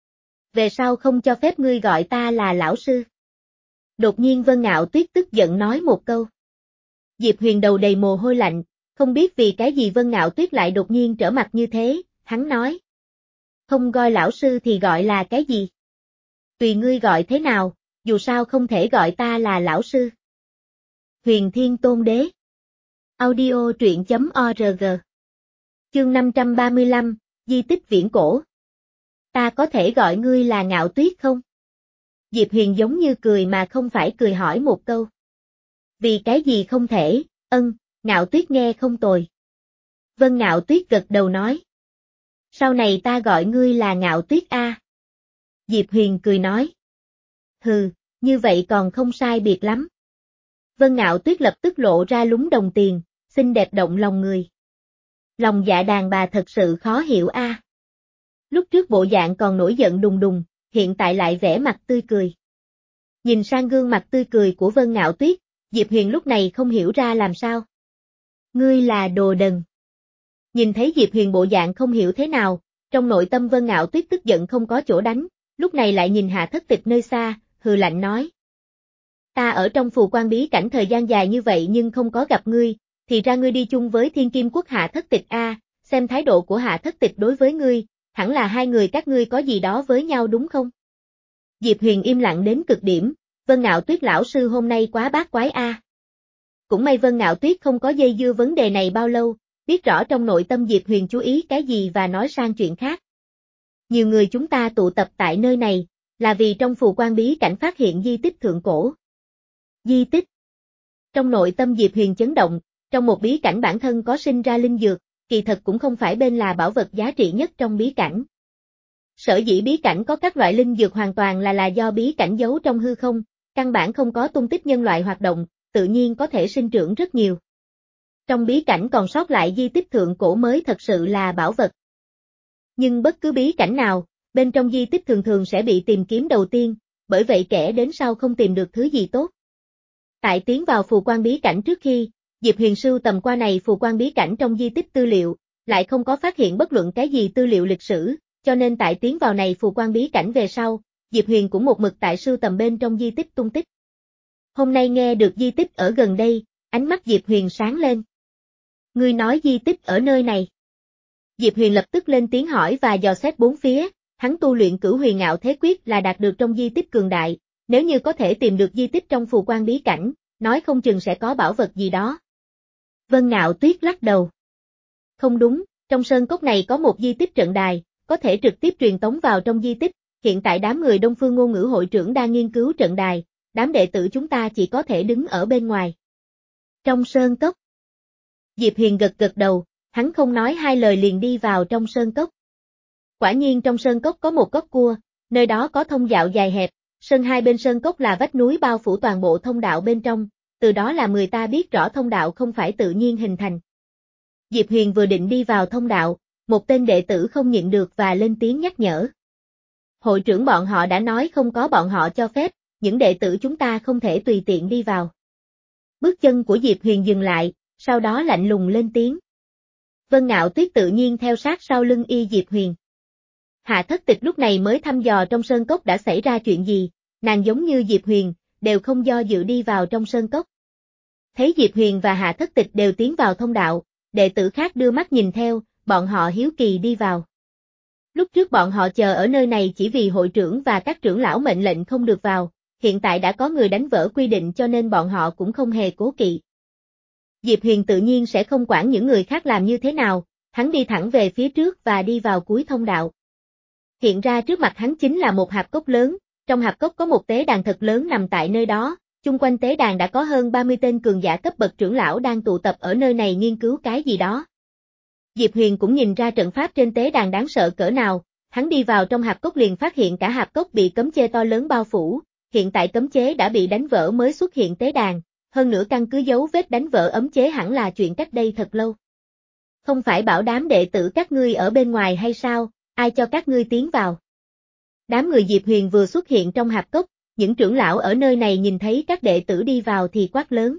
Về sau không cho phép ngươi gọi ta là lão sư. Đột nhiên Vân Ngạo Tuyết tức giận nói một câu. Diệp Huyền đầu đầy mồ hôi lạnh, không biết vì cái gì Vân Ngạo Tuyết lại đột nhiên trở mặt như thế, hắn nói. Không gọi lão sư thì gọi là cái gì? Tùy ngươi gọi thế nào, dù sao không thể gọi ta là lão sư. Huyền Thiên Tôn Đế. Audio truyện chấm org. Chương năm trăm ba mươi lăm, Di tích viễn cổ. Ta có thể gọi ngươi là Ngạo Tuyết không? Diệp Huyền giống như cười mà không phải cười hỏi một câu. Vì cái gì không thể, ân, Ngạo Tuyết nghe không tồi. Vân Ngạo Tuyết gật đầu nói. Sau này ta gọi ngươi là Ngạo Tuyết A. Diệp Huyền cười nói. Hừ, Như vậy còn không sai biệt lắm. Vân Ngạo Tuyết lập tức lộ ra lúng đồng tiền, xinh đẹp động lòng người. Lòng dạ đàn bà thật sự khó hiểu a. À. Lúc trước bộ dạng còn nổi giận đùng đùng, hiện tại lại vẻ mặt tươi cười. Nhìn sang gương mặt tươi cười của Vân Ngạo Tuyết, Diệp Huyền lúc này không hiểu ra làm sao. Ngươi là đồ đần. Nhìn thấy Diệp Huyền bộ dạng không hiểu thế nào, trong nội tâm Vân Ngạo Tuyết tức giận không có chỗ đánh, lúc này lại nhìn Hạ Thất Tịch nơi xa, hừ lạnh nói. Ta ở trong phù quan bí cảnh thời gian dài như vậy nhưng không có gặp ngươi, thì ra ngươi đi chung với Thiên Kim Quốc Hạ Thất Tịch a, à, xem thái độ của Hạ Thất Tịch đối với ngươi, hẳn là hai người các ngươi có gì đó với nhau đúng không? Diệp Huyền im lặng đến cực điểm, Vân Ngạo Tuyết lão sư hôm nay quá bát quái a. À. Cũng may Vân Ngạo Tuyết không có dây dưa vấn đề này bao lâu, biết rõ trong nội tâm Diệp Huyền chú ý cái gì và nói sang chuyện khác. Nhiều người chúng ta tụ tập tại nơi này, là vì trong phù quan bí cảnh phát hiện di tích thượng cổ. Di tích. Trong nội tâm Diệp Huyền chấn động, trong một bí cảnh bản thân có sinh ra linh dược, kỳ thật cũng không phải bên là bảo vật giá trị nhất trong bí cảnh. Sở dĩ bí cảnh có các loại linh dược hoàn toàn là là do bí cảnh giấu trong hư không, căn bản không có tung tích nhân loại hoạt động, tự nhiên có thể sinh trưởng rất nhiều. Trong bí cảnh còn sót lại di tích thượng cổ mới thật sự là bảo vật. Nhưng bất cứ bí cảnh nào, bên trong di tích thường thường sẽ bị tìm kiếm đầu tiên, bởi vậy kẻ đến sau không tìm được thứ gì tốt. Tại tiến vào phù quan bí cảnh trước khi, Diệp Huyền sưu tầm qua này phù quan bí cảnh trong di tích tư liệu, lại không có phát hiện bất luận cái gì tư liệu lịch sử, cho nên tại tiến vào này phù quan bí cảnh về sau, Diệp Huyền cũng một mực tại sưu tầm bên trong di tích tung tích. Hôm nay nghe được di tích ở gần đây, ánh mắt Diệp Huyền sáng lên. Ngươi nói di tích ở nơi này. Diệp Huyền lập tức lên tiếng hỏi và dò xét bốn phía, hắn tu luyện Cửu Huyền Ngạo Thế Quyết là đạt được trong di tích cường đại, nếu như có thể tìm được di tích trong phù quan bí cảnh, nói không chừng sẽ có bảo vật gì đó. Vân Ngạo Tuyết lắc đầu. Không đúng, trong sơn cốc này có một di tích trận đài, có thể trực tiếp truyền tống vào trong di tích, hiện tại đám người Đông Phương Ngôn Ngữ hội trưởng đang nghiên cứu trận đài, đám đệ tử chúng ta chỉ có thể đứng ở bên ngoài. Trong sơn cốc. Diệp Huyền gật gật đầu, hắn không nói hai lời liền đi vào trong sơn cốc. Quả nhiên trong sơn cốc có một góc cua, nơi đó có thông đạo dài hẹp, sơn hai bên sơn cốc là vách núi bao phủ toàn bộ thông đạo bên trong, từ đó làm người ta biết rõ thông đạo không phải tự nhiên hình thành. Diệp Huyền vừa định đi vào thông đạo, một tên đệ tử không nhịn được và lên tiếng nhắc nhở. Hội trưởng bọn họ đã nói không có bọn họ cho phép, những đệ tử chúng ta không thể tùy tiện đi vào. Bước chân của Diệp Huyền dừng lại, sau đó lạnh lùng lên tiếng. Vân Ngạo Tuyết tự nhiên theo sát sau lưng y Diệp Huyền. Hạ Thất Tịch lúc này mới thăm dò trong sơn cốc đã xảy ra chuyện gì, nàng giống như Diệp Huyền, đều không do dự đi vào trong sơn cốc. Thấy Diệp Huyền và Hạ Thất Tịch đều tiến vào thông đạo, đệ tử khác đưa mắt nhìn theo, bọn họ hiếu kỳ đi vào. Lúc trước bọn họ chờ ở nơi này chỉ vì hội trưởng và các trưởng lão mệnh lệnh không được vào, hiện tại đã có người đánh vỡ quy định cho nên bọn họ cũng không hề cố kỵ. Diệp Huyền tự nhiên sẽ không quản những người khác làm như thế nào, hắn đi thẳng về phía trước và đi vào cuối thông đạo. Hiện ra trước mặt hắn chính là một hạp cốc lớn, trong hạp cốc có một tế đàn thật lớn nằm tại nơi đó, chung quanh tế đàn đã có hơn ba mươi tên cường giả cấp bậc trưởng lão đang tụ tập ở nơi này nghiên cứu cái gì đó. Diệp Huyền cũng nhìn ra trận pháp trên tế đàn đáng sợ cỡ nào, hắn đi vào trong hạp cốc liền phát hiện cả hạp cốc bị cấm chế to lớn bao phủ, hiện tại cấm chế đã bị đánh vỡ mới xuất hiện tế đàn, hơn nữa căn cứ dấu vết đánh vỡ ấm chế hẳn là chuyện cách đây thật lâu. Không phải bảo đám đệ tử các ngươi ở bên ngoài hay sao, ai cho các ngươi tiến vào? Đám người Diệp Huyền vừa xuất hiện trong hạp cốc, những trưởng lão ở nơi này nhìn thấy các đệ tử đi vào thì quát lớn.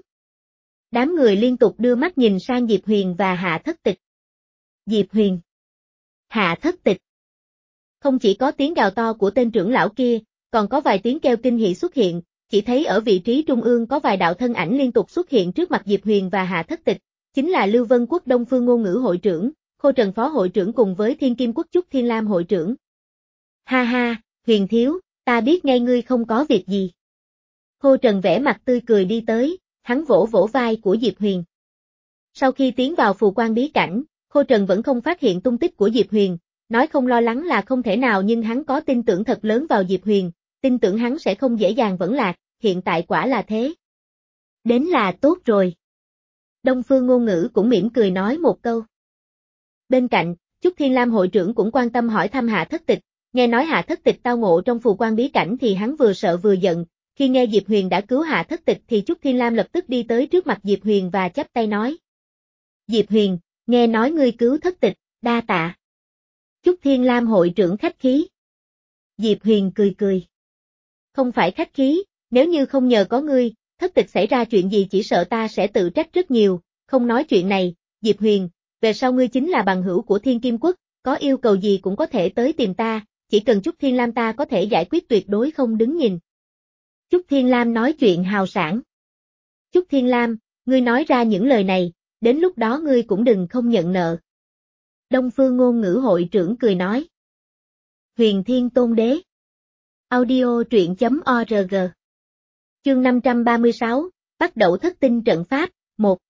Đám người liên tục đưa mắt nhìn sang Diệp Huyền và Hạ Thất Tịch. Diệp Huyền, Hạ Thất Tịch. Không chỉ có tiếng gào to của tên trưởng lão kia, còn có vài tiếng kêu kinh hỉ xuất hiện, chỉ thấy ở vị trí trung ương có vài đạo thân ảnh liên tục xuất hiện trước mặt Diệp Huyền và Hạ Thất Tịch, chính là Lưu Vân Quốc Đông Phương Ngôn Ngữ hội trưởng, Khô Trần phó hội trưởng cùng với Thiên Kim Quốc Chúc Thiên Lam hội trưởng. Ha ha, Huyền thiếu, ta biết ngay ngươi không có việc gì. Khô Trần vẽ mặt tươi cười đi tới, hắn vỗ vỗ vai của Diệp Huyền. Sau khi tiến vào phù quan bí cảnh, Khô Trần vẫn không phát hiện tung tích của Diệp Huyền, nói không lo lắng là không thể nào nhưng hắn có tin tưởng thật lớn vào Diệp Huyền, tin tưởng hắn sẽ không dễ dàng vẫn lạc, hiện tại quả là thế. Đến là tốt rồi. Đông Phương Ngôn Ngữ cũng mỉm cười nói một câu. Bên cạnh, Chúc Thiên Lam hội trưởng cũng quan tâm hỏi thăm Hạ Thất Tịch, nghe nói Hạ Thất Tịch tao ngộ trong phù quan bí cảnh thì hắn vừa sợ vừa giận, Khi nghe Diệp Huyền đã cứu Hạ Thất Tịch thì Chúc Thiên Lam lập tức đi tới trước mặt Diệp Huyền và chắp tay nói. Diệp Huyền, nghe nói ngươi cứu Thất Tịch, đa tạ. Chúc Thiên Lam hội trưởng khách khí. Diệp Huyền cười cười. Không phải khách khí, nếu như không nhờ có ngươi, Thất Tịch xảy ra chuyện gì chỉ sợ ta sẽ tự trách rất nhiều, không nói chuyện này, Diệp Huyền, về sau ngươi chính là bằng hữu của Thiên Kim Quốc, có yêu cầu gì cũng có thể tới tìm ta, chỉ cần Chúc Thiên Lam ta có thể giải quyết tuyệt đối không đứng nhìn. Chúc Thiên Lam nói chuyện hào sảng. Chúc Thiên Lam, ngươi nói ra những lời này, đến lúc đó ngươi cũng đừng không nhận nợ. Đông Phương Ngôn Ngữ hội trưởng cười nói. Huyền Thiên Tôn Đế. Audio truyện chấm org. Chương năm trăm ba mươi sáu, bắt đầu thất tinh trận pháp, một.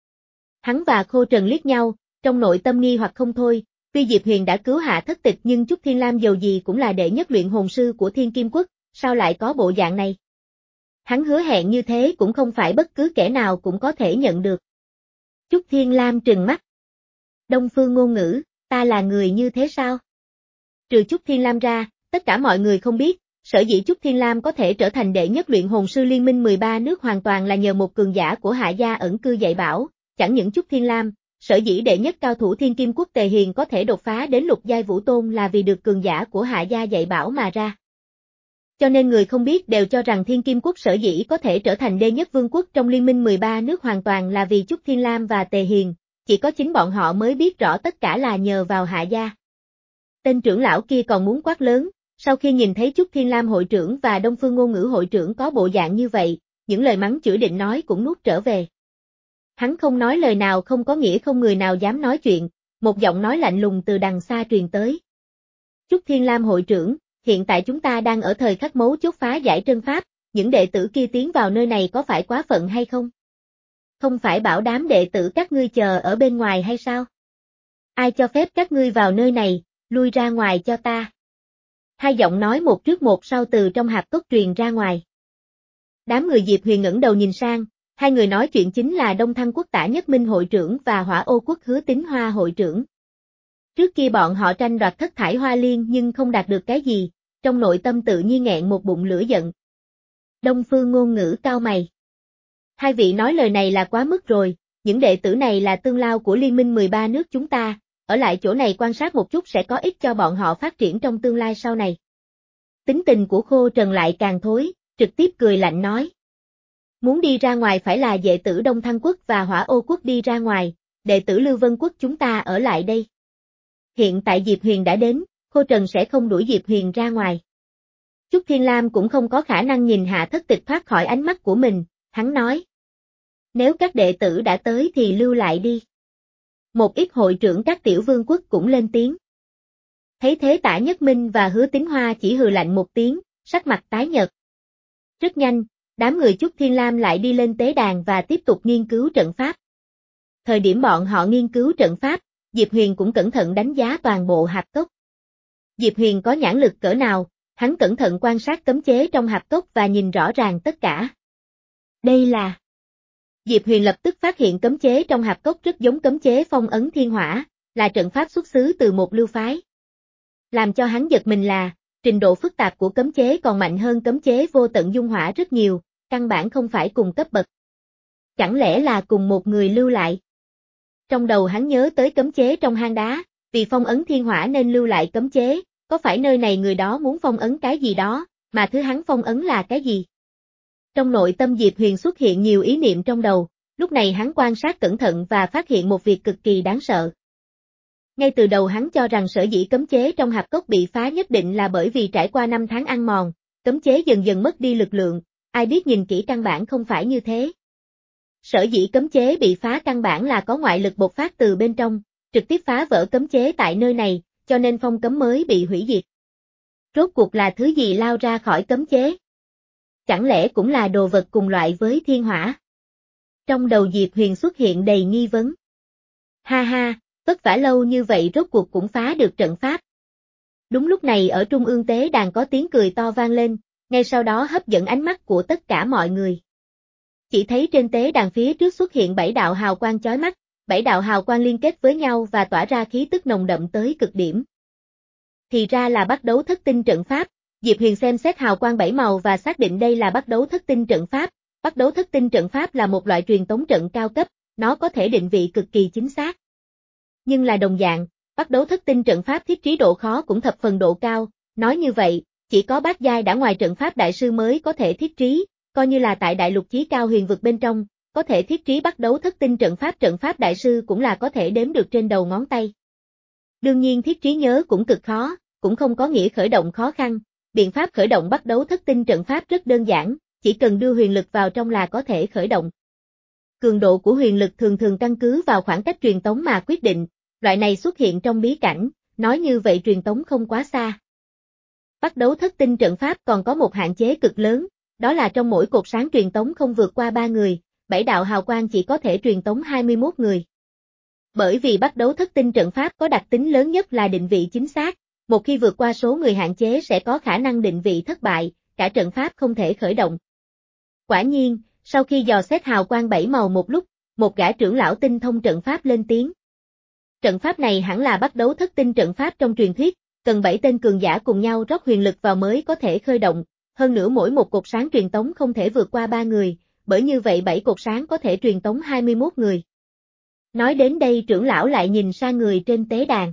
Hắn và Khô Trần liếc nhau, trong nội tâm nghi hoặc không thôi, tuy Diệp Huyền đã cứu Hạ Thất Tịch nhưng Chúc Thiên Lam dầu gì cũng là đệ nhất luyện hồn sư của Thiên Kim Quốc, sao lại có bộ dạng này? Hắn hứa hẹn như thế cũng không phải bất cứ kẻ nào cũng có thể nhận được. Chúc Thiên Lam trừng mắt. Đông Phương Ngôn Ngữ, ta là người như thế sao? Trừ Chúc Thiên Lam ra, tất cả mọi người không biết, sở dĩ Chúc Thiên Lam có thể trở thành đệ nhất luyện hồn sư liên minh mười ba nước hoàn toàn là nhờ một cường giả của Hạ gia ẩn cư dạy bảo, chẳng những Chúc Thiên Lam, sở dĩ đệ nhất cao thủ Thiên Kim Quốc Tề Hiền có thể đột phá đến lục giai vũ tôn là vì được cường giả của Hạ gia dạy bảo mà ra. Cho nên người không biết đều cho rằng Thiên Kim Quốc sở dĩ có thể trở thành đệ nhất vương quốc trong liên minh mười ba nước hoàn toàn là vì Chúc Thiên Lam và Tề Hiền, chỉ có chính bọn họ mới biết rõ tất cả là nhờ vào Hạ gia. Tên trưởng lão kia còn muốn quát lớn, sau khi nhìn thấy Chúc Thiên Lam hội trưởng và Đông Phương Ngôn Ngữ hội trưởng có bộ dạng như vậy, những lời mắng chửi định nói cũng nuốt trở về. Hắn không nói lời nào không có nghĩa không người nào dám nói chuyện, một giọng nói lạnh lùng từ đằng xa truyền tới. Chúc Thiên Lam hội trưởng, hiện tại chúng ta đang ở thời khắc mấu chốt phá giải trân pháp, những đệ tử kia tiến vào nơi này có phải quá phận hay không? Không phải bảo đám đệ tử các ngươi chờ ở bên ngoài hay sao? Ai cho phép các ngươi vào nơi này, lui ra ngoài cho ta. Hai giọng nói một trước một sau từ trong hạp cốc truyền ra ngoài. Đám người Diệp Huyền ngẩng đầu nhìn sang, hai người nói chuyện chính là Đông Thăng Quốc Tả Nhất Minh hội trưởng và Hỏa Ô Quốc Hứa Tín Hoa hội trưởng. Trước kia bọn họ tranh đoạt thất thải hoa liên nhưng không đạt được cái gì, trong nội tâm tự nhiên nghẹn một bụng lửa giận. Đông Phương Ngôn Ngữ cao mày. Hai vị nói lời này là quá mức rồi, những đệ tử này là tương lai của liên minh mười ba nước chúng ta, ở lại chỗ này quan sát một chút sẽ có ích cho bọn họ phát triển trong tương lai sau này. Tính tình của Khô Trần lại càng thối, trực tiếp cười lạnh nói. Muốn đi ra ngoài phải là đệ tử Đông Thăng Quốc và Hỏa Ô Quốc đi ra ngoài, đệ tử Lưu Vân Quốc chúng ta ở lại đây. Hiện tại Diệp Huyền đã đến, Khô Trần sẽ không đuổi Diệp Huyền ra ngoài. Chúc Thiên Lam cũng không có khả năng nhìn Hạ Thất Tịch thoát khỏi ánh mắt của mình, hắn nói. Nếu các đệ tử đã tới thì lưu lại đi. Một ít hội trưởng các tiểu vương quốc cũng lên tiếng. Thấy thế Tả Nhất Minh và Hứa Tín Hoa chỉ hừ lạnh một tiếng, sắc mặt tái nhợt. Rất nhanh, đám người Chúc Thiên Lam lại đi lên tế đàn và tiếp tục nghiên cứu trận pháp. Thời điểm bọn họ nghiên cứu trận pháp, Diệp Huyền cũng cẩn thận đánh giá toàn bộ hạp cốc. Diệp Huyền có nhãn lực cỡ nào, hắn cẩn thận quan sát cấm chế trong hạp cốc và nhìn rõ ràng tất cả. Đây là... Diệp Huyền lập tức phát hiện cấm chế trong hạp cốc rất giống cấm chế phong ấn thiên hỏa, là trận pháp xuất xứ từ một lưu phái. Làm cho hắn giật mình là, trình độ phức tạp của cấm chế còn mạnh hơn cấm chế vô tận dung hỏa rất nhiều, căn bản không phải cùng cấp bậc. Chẳng lẽ là cùng một người lưu lại? Trong đầu hắn nhớ tới cấm chế trong hang đá, vì phong ấn thiên hỏa nên lưu lại cấm chế, có phải nơi này người đó muốn phong ấn cái gì đó, mà thứ hắn phong ấn là cái gì? Trong nội tâm Diệp Huyền xuất hiện nhiều ý niệm trong đầu, lúc này hắn quan sát cẩn thận và phát hiện một việc cực kỳ đáng sợ. Ngay từ đầu hắn cho rằng sở dĩ cấm chế trong hạp cốc bị phá nhất định là bởi vì trải qua năm tháng ăn mòn, cấm chế dần dần mất đi lực lượng, ai biết nhìn kỹ căn bản không phải như thế. Sở dĩ cấm chế bị phá căn bản là có ngoại lực bộc phát từ bên trong, trực tiếp phá vỡ cấm chế tại nơi này, cho nên phong cấm mới bị hủy diệt. Rốt cuộc là thứ gì lao ra khỏi cấm chế? Chẳng lẽ cũng là đồ vật cùng loại với thiên hỏa? Trong đầu Diệp Huyền xuất hiện đầy nghi vấn. Ha ha, vất vả lâu như vậy rốt cuộc cũng phá được trận pháp. Đúng lúc này ở trung ương tế đàn có tiếng cười to vang lên, ngay sau đó hấp dẫn ánh mắt của tất cả mọi người. Chỉ thấy trên tế đàn phía trước xuất hiện bảy đạo hào quang chói mắt, bảy đạo hào quang liên kết với nhau và tỏa ra khí tức nồng đậm tới cực điểm. Thì ra là bắt đấu thất tinh trận pháp, Diệp Huyền xem xét hào quang bảy màu và xác định đây là bắt đấu thất tinh trận pháp. Bắt đấu thất tinh trận pháp là một loại truyền tống trận cao cấp, nó có thể định vị cực kỳ chính xác. Nhưng là đồng dạng, bắt đấu thất tinh trận pháp thiết trí độ khó cũng thập phần độ cao, nói như vậy, chỉ có bát giai đã ngoài trận pháp đại sư mới có thể thiết trí, coi như là tại đại lục chí cao huyền vực bên trong, có thể thiết trí bắt đấu thất tinh trận pháp trận pháp đại sư cũng là có thể đếm được trên đầu ngón tay. Đương nhiên thiết trí nhớ cũng cực khó, cũng không có nghĩa khởi động khó khăn, biện pháp khởi động bắt đấu thất tinh trận pháp rất đơn giản, chỉ cần đưa huyền lực vào trong là có thể khởi động. Cường độ của huyền lực thường thường căn cứ vào khoảng cách truyền tống mà quyết định, loại này xuất hiện trong bí cảnh, nói như vậy truyền tống không quá xa. Bắt đấu thất tinh trận pháp còn có một hạn chế cực lớn, đó là trong mỗi cột sáng truyền tống không vượt qua ba người, bảy đạo hào quang chỉ có thể truyền tống hai mươi mốt người. Bởi vì bắt đấu thất tinh trận pháp có đặc tính lớn nhất là định vị chính xác, một khi vượt qua số người hạn chế sẽ có khả năng định vị thất bại, cả trận pháp không thể khởi động. Quả nhiên, sau khi dò xét hào quang bảy màu một lúc, một gã trưởng lão tinh thông trận pháp lên tiếng. Trận pháp này hẳn là bắt đấu thất tinh trận pháp trong truyền thuyết, cần bảy tên cường giả cùng nhau rót huyền lực vào mới có thể khởi động, hơn nữa mỗi một cột sáng truyền tống không thể vượt qua ba người, bởi như vậy bảy cột sáng có thể truyền tống hai mươi mốt người. Nói đến đây trưởng lão lại nhìn sang người trên tế đàn.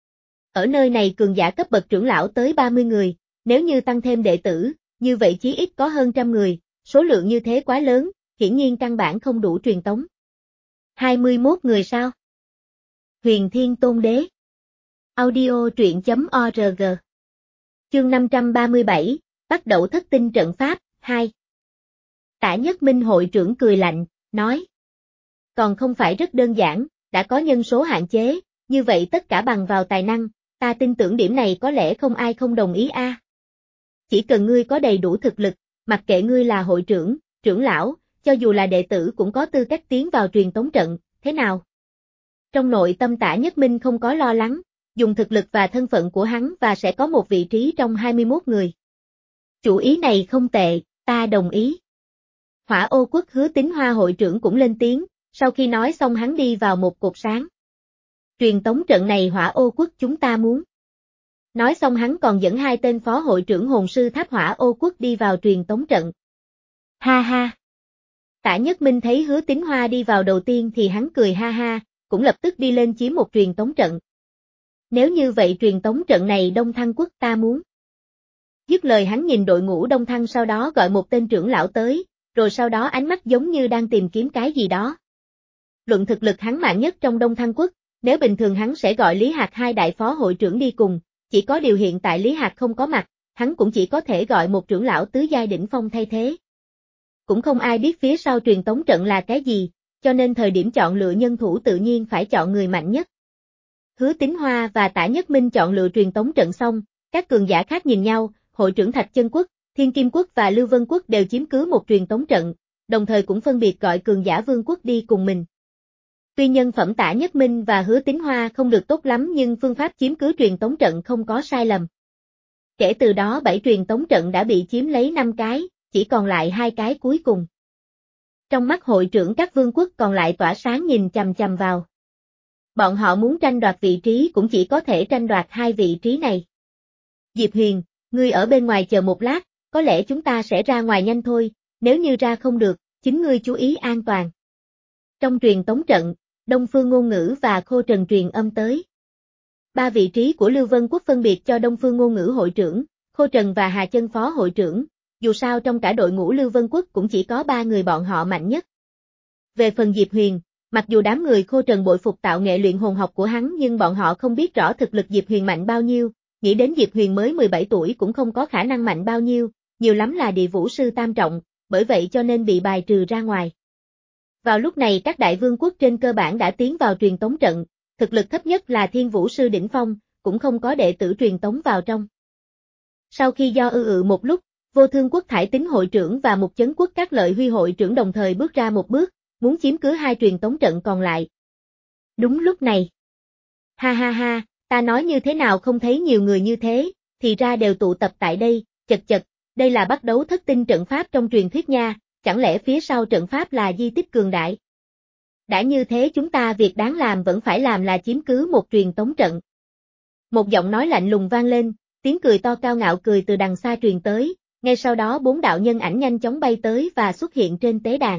Ở nơi này cường giả cấp bậc trưởng lão tới ba mươi người, nếu như tăng thêm đệ tử, như vậy chí ít có hơn trăm người, số lượng như thế quá lớn, hiển nhiên căn bản không đủ truyền tống. hai mươi mốt người sao? Huyền Thiên Tôn Đế. Audio truyện chấm org. Chương năm trăm ba mươi bảy, bắt đầu thất tinh trận pháp, hai. Tả Nhất Minh hội trưởng cười lạnh, nói. Còn không phải rất đơn giản, đã có nhân số hạn chế, như vậy tất cả bằng vào tài năng, ta tin tưởng điểm này có lẽ không ai không đồng ý a. À. Chỉ cần ngươi có đầy đủ thực lực, mặc kệ ngươi là hội trưởng, trưởng lão, cho dù là đệ tử cũng có tư cách tiến vào truyền tống trận, thế nào? Trong nội tâm Tả Nhất Minh không có lo lắng, dùng thực lực và thân phận của hắn và sẽ có một vị trí trong hai mươi mốt người. Chủ ý này không tệ, ta đồng ý. Hỏa Ô Quốc Hứa Tín Hoa hội trưởng cũng lên tiếng, sau khi nói xong hắn đi vào một cột sáng. Truyền tống trận này Hỏa Ô Quốc chúng ta muốn. Nói xong hắn còn dẫn hai tên phó hội trưởng hồn sư tháp Hỏa Ô Quốc đi vào truyền tống trận. Ha ha. Tả Nhất Minh thấy Hứa Tín Hoa đi vào đầu tiên thì hắn cười ha ha, cũng lập tức đi lên chiếm một truyền tống trận. Nếu như vậy truyền tống trận này Đông Thăng Quốc ta muốn. Dứt lời hắn nhìn đội ngũ Đông Thăng sau đó gọi một tên trưởng lão tới, rồi sau đó ánh mắt giống như đang tìm kiếm cái gì đó. Luận thực lực hắn mạnh nhất trong Đông Thăng Quốc, nếu bình thường hắn sẽ gọi Lý Hạc hai đại phó hội trưởng đi cùng, chỉ có điều hiện tại Lý Hạc không có mặt, hắn cũng chỉ có thể gọi một trưởng lão tứ giai đỉnh phong thay thế. Cũng không ai biết phía sau truyền tống trận là cái gì, cho nên thời điểm chọn lựa nhân thủ tự nhiên phải chọn người mạnh nhất. Hứa Tín Hoa và Tả Nhất Minh chọn lựa truyền tống trận xong, các cường giả khác nhìn nhau, hội trưởng Thạch Chân Quốc, Thiên Kim Quốc và Lưu Vân Quốc đều chiếm cứ một truyền tống trận, đồng thời cũng phân biệt gọi cường giả Vương Quốc đi cùng mình. Tuy nhân phẩm Tả Nhất Minh và Hứa Tín Hoa không được tốt lắm nhưng phương pháp chiếm cứ truyền tống trận không có sai lầm. Kể từ đó bảy truyền tống trận đã bị chiếm lấy năm cái, chỉ còn lại hai cái cuối cùng. Trong mắt hội trưởng các vương quốc còn lại tỏa sáng nhìn chằm chằm vào. Bọn họ muốn tranh đoạt vị trí cũng chỉ có thể tranh đoạt hai vị trí này. Diệp Huyền, ngươi ở bên ngoài chờ một lát, có lẽ chúng ta sẽ ra ngoài nhanh thôi, nếu như ra không được, chính ngươi chú ý an toàn. Trong truyền tống trận, Đông Phương Ngôn Ngữ và Khô Trần truyền âm tới. Ba vị trí của Lưu Vân Quốc phân biệt cho Đông Phương Ngôn Ngữ hội trưởng, Khô Trần và Hà Chân phó hội trưởng, dù sao trong cả đội ngũ Lưu Vân Quốc cũng chỉ có ba người bọn họ mạnh nhất. Về phần Diệp Huyền, mặc dù đám người Khô Trần bội phục tạo nghệ luyện hồn học của hắn nhưng bọn họ không biết rõ thực lực Diệp Huyền mạnh bao nhiêu, nghĩ đến Diệp Huyền mới mười bảy tuổi cũng không có khả năng mạnh bao nhiêu, nhiều lắm là địa vũ sư tam trọng, bởi vậy cho nên bị bài trừ ra ngoài. Vào lúc này các đại vương quốc trên cơ bản đã tiến vào truyền tống trận, thực lực thấp nhất là thiên vũ sư đỉnh phong, cũng không có đệ tử truyền tống vào trong. Sau khi do ư ự một lúc, Vô Thương Quốc Thải Tín hội trưởng và Mục Chấn Quốc Các Lợi Huy hội trưởng đồng thời bước ra một bước, muốn chiếm cứ hai truyền tống trận còn lại. Đúng lúc này. Ha ha ha, ta nói như thế nào không thấy nhiều người như thế, thì ra đều tụ tập tại đây, chật chật, đây là bắt đấu thất tinh trận pháp trong truyền thuyết nha, chẳng lẽ phía sau trận pháp là di tích cường đại? Đã như thế chúng ta việc đáng làm vẫn phải làm là chiếm cứ một truyền tống trận. Một giọng nói lạnh lùng vang lên, tiếng cười to cao ngạo cười từ đằng xa truyền tới, ngay sau đó bốn đạo nhân ảnh nhanh chóng bay tới và xuất hiện trên tế đàn.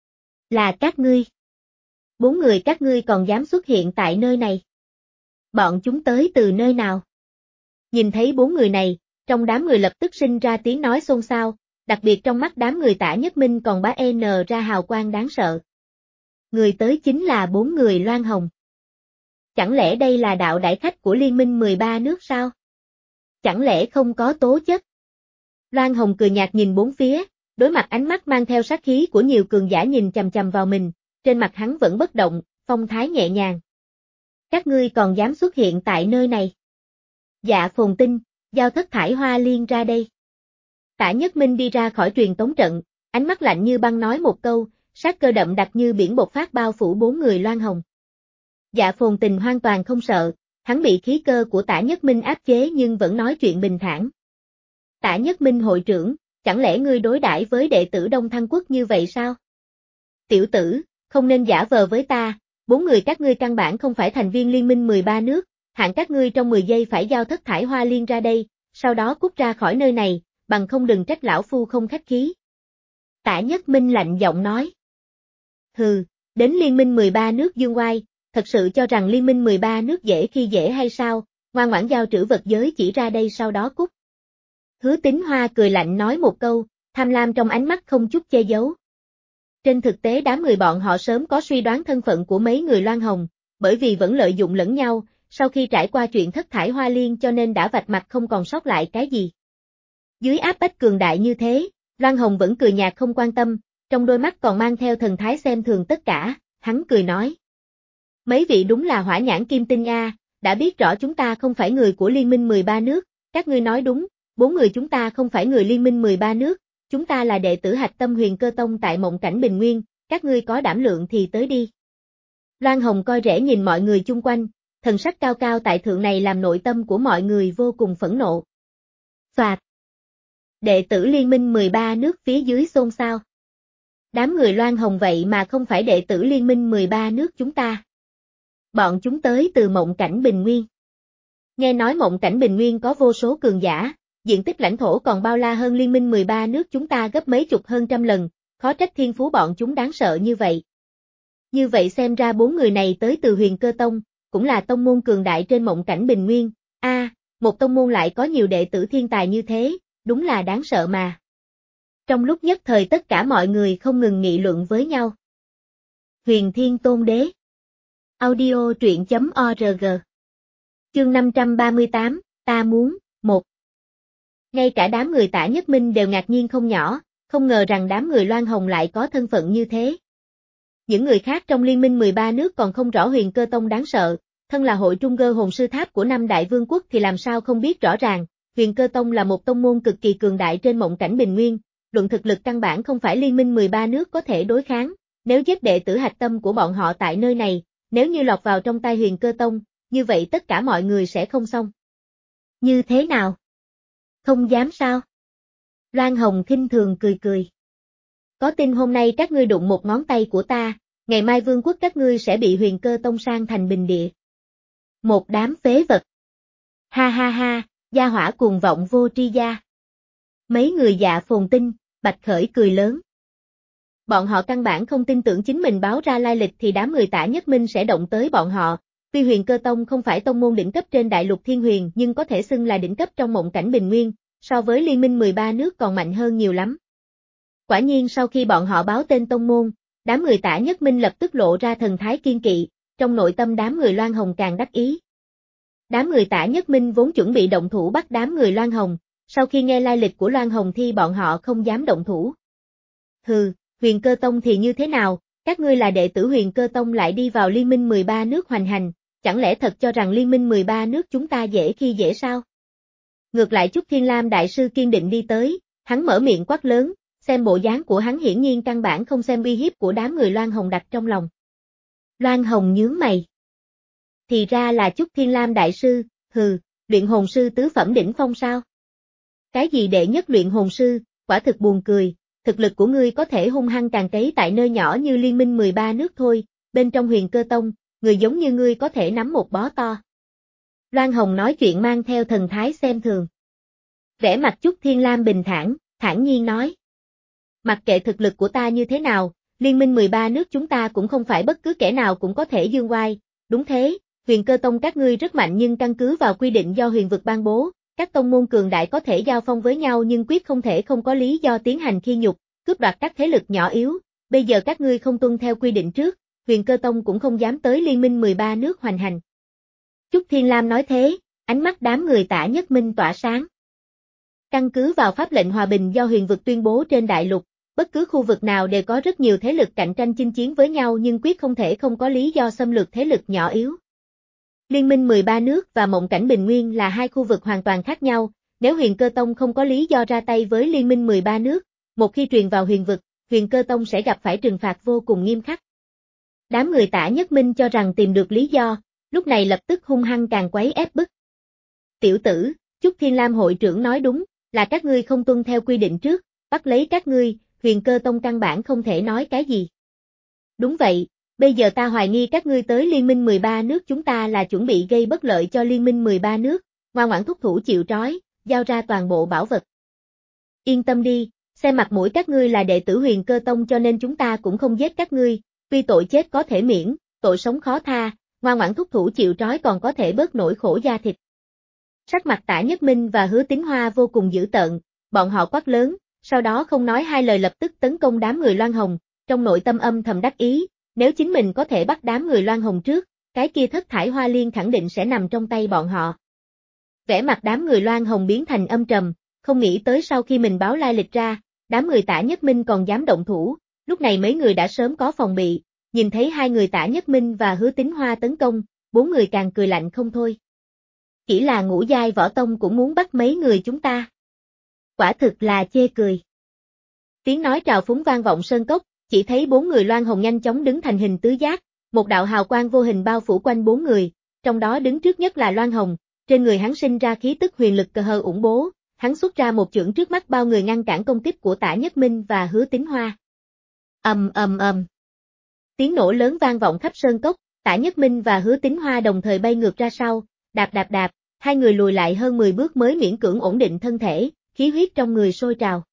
Là các ngươi. Bốn người các ngươi còn dám xuất hiện tại nơi này. Bọn chúng tới từ nơi nào? Nhìn thấy bốn người này, trong đám người lập tức sinh ra tiếng nói xôn xao, đặc biệt trong mắt đám người Tả Nhất Minh còn bá n ra hào quang đáng sợ. Người tới chính là bốn người Loan Hồng. Chẳng lẽ đây là đạo đại khách của Liên minh mười ba nước sao? Chẳng lẽ không có tố chất? Loan Hồng cười nhạt nhìn bốn phía, đối mặt ánh mắt mang theo sát khí của nhiều cường giả nhìn chằm chằm vào mình, trên mặt hắn vẫn bất động, phong thái nhẹ nhàng. Các ngươi còn dám xuất hiện tại nơi này? Dạ Phồn Tinh, giao Thất Thải Hoa Liên ra đây. Tả Nhất Minh đi ra khỏi truyền tống trận, ánh mắt lạnh như băng nói một câu, sát cơ đậm đặc như biển bộc phát bao phủ bốn người Loan Hồng. Dạ Phồn Tình hoàn toàn không sợ, hắn bị khí cơ của Tả Nhất Minh áp chế nhưng vẫn nói chuyện bình thản. Tả Nhất Minh hội trưởng, chẳng lẽ ngươi đối đãi với đệ tử Đông Thăng Quốc như vậy sao? Tiểu tử, không nên giả vờ với ta, bốn người các ngươi căn bản không phải thành viên Liên minh mười ba nước, hạn các ngươi trong mười giây phải giao Thất Thải Hoa Liên ra đây, sau đó cút ra khỏi nơi này, bằng không đừng trách lão phu không khách khí. Tả Nhất Minh lạnh giọng nói. Hừ, đến Liên minh mười ba nước dương oai, thật sự cho rằng Liên minh mười ba nước dễ khi dễ hay sao, ngoan ngoãn giao trữ vật giới chỉ ra đây sau đó cút. Hứa Tín Hoa cười lạnh nói một câu, tham lam trong ánh mắt không chút che giấu. Trên thực tế đám người bọn họ sớm có suy đoán thân phận của mấy người Loan Hồng, bởi vì vẫn lợi dụng lẫn nhau, sau khi trải qua chuyện Thất Thải Hoa Liên cho nên đã vạch mặt không còn sót lại cái gì. Dưới áp bách cường đại như thế, Loan Hồng vẫn cười nhạt không quan tâm, trong đôi mắt còn mang theo thần thái xem thường tất cả, hắn cười nói. Mấy vị đúng là hỏa nhãn kim tinh a, đã biết rõ chúng ta không phải người của Liên minh mười ba nước, các ngươi nói đúng, bốn người chúng ta không phải người Liên minh mười ba nước, chúng ta là đệ tử hạch tâm Huyền Cơ Tông tại Mộng Cảnh Bình Nguyên, các ngươi có đảm lượng thì tới đi. Loan Hồng coi rẻ nhìn mọi người chung quanh, thần sắc cao cao tại thượng này làm nội tâm của mọi người vô cùng phẫn nộ. Phạt! Đệ tử Liên minh mười ba nước phía dưới xôn xao. Đám người Loan Hồng vậy mà không phải đệ tử Liên minh mười ba nước chúng ta. Bọn chúng tới từ Mộng Cảnh Bình Nguyên. Nghe nói Mộng Cảnh Bình Nguyên có vô số cường giả, diện tích lãnh thổ còn bao la hơn Liên minh mười ba nước chúng ta gấp mấy chục hơn trăm lần, khó trách thiên phú bọn chúng đáng sợ như vậy. Như vậy xem ra bốn người này tới từ Huyền Cơ Tông, cũng là tông môn cường đại trên Mộng Cảnh Bình Nguyên. A, à, một tông môn lại có nhiều đệ tử thiên tài như thế, đúng là đáng sợ mà. Trong lúc nhất thời tất cả mọi người không ngừng nghị luận với nhau. Huyền Thiên Tôn Đế. Audio truyện chấm org. Chương năm trăm ba mươi tám, ta muốn, một. Ngay cả đám người Tả Nhất Minh đều ngạc nhiên không nhỏ, không ngờ rằng đám người Loan Hồng lại có thân phận như thế. Những người khác trong Liên minh mười ba nước còn không rõ Huyền Cơ Tông đáng sợ, thân là hội trung cơ hồn sư tháp của năm đại vương quốc thì làm sao không biết rõ ràng, Huyền Cơ Tông là một tông môn cực kỳ cường đại trên Mộng Cảnh Bình Nguyên, luận thực lực căn bản không phải Liên minh mười ba nước có thể đối kháng, nếu giết đệ tử hạch tâm của bọn họ tại nơi này, nếu như lọt vào trong tay Huyền Cơ Tông, như vậy tất cả mọi người sẽ không xong. Như thế nào? Không dám sao? Loan Hồng khinh thường cười cười. Có tin hôm nay các ngươi đụng một ngón tay của ta, ngày mai vương quốc các ngươi sẽ bị Huyền Cơ Tông sang thành bình địa. Một đám phế vật. Ha ha ha, gia hỏa cuồng vọng vô tri gia. Mấy người Dạ Phồn Tinh, Bạch Khởi cười lớn. Bọn họ căn bản không tin tưởng chính mình báo ra lai lịch thì đám người Tả Nhất Minh sẽ động tới bọn họ. Tuy Huyền Cơ Tông không phải tông môn đỉnh cấp trên đại lục thiên huyền nhưng có thể xưng là đỉnh cấp trong Mộng Cảnh Bình Nguyên, so với Liên minh mười ba nước còn mạnh hơn nhiều lắm. Quả nhiên sau khi bọn họ báo tên tông môn, đám người Tả Nhất Minh lập tức lộ ra thần thái kiên kỵ, trong nội tâm đám người Loan Hồng càng đắc ý. Đám người Tả Nhất Minh vốn chuẩn bị động thủ bắt đám người Loan Hồng, sau khi nghe lai lịch của Loan Hồng thì bọn họ không dám động thủ. Hừ, Huyền Cơ Tông thì như thế nào, các ngươi là đệ tử Huyền Cơ Tông lại đi vào Liên minh mười ba nước hoành hành, chẳng lẽ thật cho rằng Liên minh mười ba nước chúng ta dễ khi dễ sao? Ngược lại Chúc Thiên Lam đại sư kiên định đi tới, hắn mở miệng quát lớn, xem bộ dáng của hắn hiển nhiên căn bản không xem uy hiếp của đám người Loan Hồng đặt trong lòng. Loan Hồng nhướng mày. Thì ra là Chúc Thiên Lam đại sư, hừ, luyện hồn sư tứ phẩm đỉnh phong sao? Cái gì đệ nhất luyện hồn sư, quả thực buồn cười, thực lực của ngươi có thể hung hăng càng cấy tại nơi nhỏ như Liên minh mười ba nước thôi, bên trong Huyền Cơ Tông, người giống như ngươi có thể nắm một bó to. Loan Hồng nói chuyện mang theo thần thái xem thường. Vẻ mặt Chúc Thiên Lam bình thản, thản nhiên nói. Mặc kệ thực lực của ta như thế nào, liên minh mười ba nước chúng ta cũng không phải bất cứ kẻ nào cũng có thể dương oai, đúng thế, Huyền Cơ Tông các ngươi rất mạnh nhưng căn cứ vào quy định do huyền vực ban bố, các tông môn cường đại có thể giao phong với nhau nhưng quyết không thể không có lý do tiến hành khi nhục, cướp đoạt các thế lực nhỏ yếu, bây giờ các ngươi không tuân theo quy định trước, Huyền Cơ Tông cũng không dám tới liên minh mười ba nước hoành hành. Chúc Thiên Lam nói thế, ánh mắt đám người Tả Nhất Minh tỏa sáng. Căn cứ vào pháp lệnh hòa bình do huyền vực tuyên bố trên đại lục, bất cứ khu vực nào đều có rất nhiều thế lực cạnh tranh chinh chiến với nhau nhưng quyết không thể không có lý do xâm lược thế lực nhỏ yếu. Liên minh mười ba nước và Mộng Cảnh Bình Nguyên là hai khu vực hoàn toàn khác nhau, nếu Huyền Cơ Tông không có lý do ra tay với liên minh mười ba nước, một khi truyền vào huyền vực, Huyền Cơ Tông sẽ gặp phải trừng phạt vô cùng nghiêm khắc. Đám người Tả Nhất Minh cho rằng tìm được lý do, lúc này lập tức hung hăng càng quấy ép bức. Tiểu tử, Chúc Thiên Lam hội trưởng nói đúng, là các ngươi không tuân theo quy định trước, bắt lấy các ngươi, Huyền Cơ Tông căn bản không thể nói cái gì. Đúng vậy, bây giờ ta hoài nghi các ngươi tới liên minh mười ba nước chúng ta là chuẩn bị gây bất lợi cho liên minh mười ba nước, ngoan ngoãn thúc thủ chịu trói, giao ra toàn bộ bảo vật. Yên tâm đi, xem mặt mũi các ngươi là đệ tử Huyền Cơ Tông cho nên chúng ta cũng không giết các ngươi, tuy tội chết có thể miễn, tội sống khó tha, ngoan ngoãn thúc thủ chịu trói còn có thể bớt nỗi khổ da thịt. Sắc mặt Tả Nhất Minh và Hứa Tín Hoa vô cùng dữ tợn, bọn họ quát lớn, sau đó không nói hai lời lập tức tấn công đám người Loan Hồng, trong nội tâm âm thầm đắc ý, nếu chính mình có thể bắt đám người Loan Hồng trước, cái kia thất thải hoa liên khẳng định sẽ nằm trong tay bọn họ. Vẻ mặt đám người Loan Hồng biến thành âm trầm, không nghĩ tới sau khi mình báo lai lịch ra, đám người Tả Nhất Minh còn dám động thủ, lúc này mấy người đã sớm có phòng bị, nhìn thấy hai người Tả Nhất Minh và Hứa Tín Hoa tấn công, bốn người càng cười lạnh không thôi. Chỉ là ngũ giai võ tông cũng muốn bắt mấy người chúng ta. Quả thực là chê cười. Tiếng nói trào phúng vang vọng sơn cốc, chỉ thấy bốn người Loan Hồng nhanh chóng đứng thành hình tứ giác, một đạo hào quang vô hình bao phủ quanh bốn người, trong đó đứng trước nhất là Loan Hồng, trên người hắn sinh ra khí tức huyền lực cờ hờ ủng bố, hắn xuất ra một chưởng trước mắt bao người ngăn cản công kích của Tả Nhất Minh và Hứa Tín Hoa. Ầm ầm ầm. Tiếng nổ lớn vang vọng khắp sơn cốc, Tả Nhất Minh và Hứa Tín Hoa đồng thời bay ngược ra sau, đạp đạp đạp, hai người lùi lại hơn mười bước mới miễn cưỡng ổn định thân thể, khí huyết trong người sôi trào.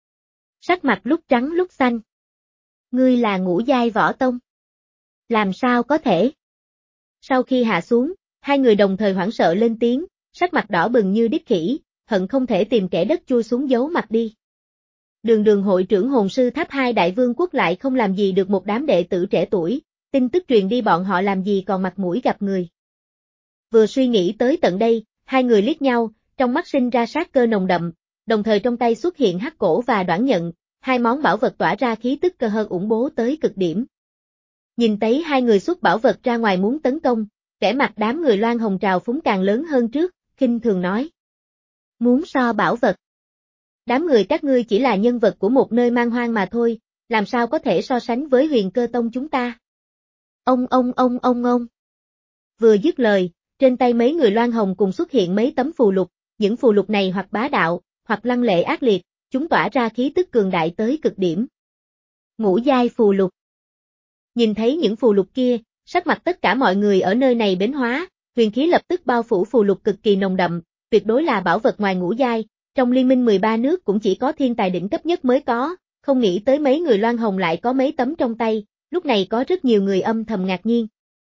Sắc mặt lúc trắng lúc xanh. Ngươi là ngũ giai võ tông. Làm sao có thể? Sau khi hạ xuống, hai người đồng thời hoảng sợ lên tiếng, sắc mặt đỏ bừng như điếc khỉ, hận không thể tìm kẻ đất chui xuống giấu mặt đi. Đường đường hội trưởng hồn sư tháp hai đại vương quốc lại không làm gì được một đám đệ tử trẻ tuổi, tin tức truyền đi bọn họ làm gì còn mặt mũi gặp người. Vừa suy nghĩ tới tận đây, hai người liếc nhau, trong mắt sinh ra sát cơ nồng đậm, đồng thời trong tay xuất hiện hắc cổ và đoản nhận, hai món bảo vật tỏa ra khí tức cơ hơn ủng bố tới cực điểm. Nhìn thấy hai người xuất bảo vật ra ngoài muốn tấn công, vẻ mặt đám người Loan Hồng trào phúng càng lớn hơn trước, khinh thường nói. Muốn so bảo vật. Đám người các ngươi chỉ là nhân vật của một nơi man hoang mà thôi, làm sao có thể so sánh với Huyền Cơ Tông chúng ta. Ông ông ông ông ông. Vừa dứt lời, trên tay mấy người Loan Hồng cùng xuất hiện mấy tấm phù lục, những phù lục này hoặc bá đạo, hoặc lăng lệ ác liệt, chúng tỏa ra khí tức cường đại tới cực điểm. Ngũ giai phù lục. Nhìn thấy những phù lục kia, sắc mặt tất cả mọi người ở nơi này biến hóa, huyền khí lập tức bao phủ phù lục cực kỳ nồng đậm, tuyệt đối là bảo vật ngoài ngũ giai, trong liên minh mười ba nước cũng chỉ có thiên tài đỉnh cấp nhất mới có, không nghĩ tới mấy người Loan Hồng lại có mấy tấm trong tay, lúc này có rất nhiều người âm thầm ngạc nhiên.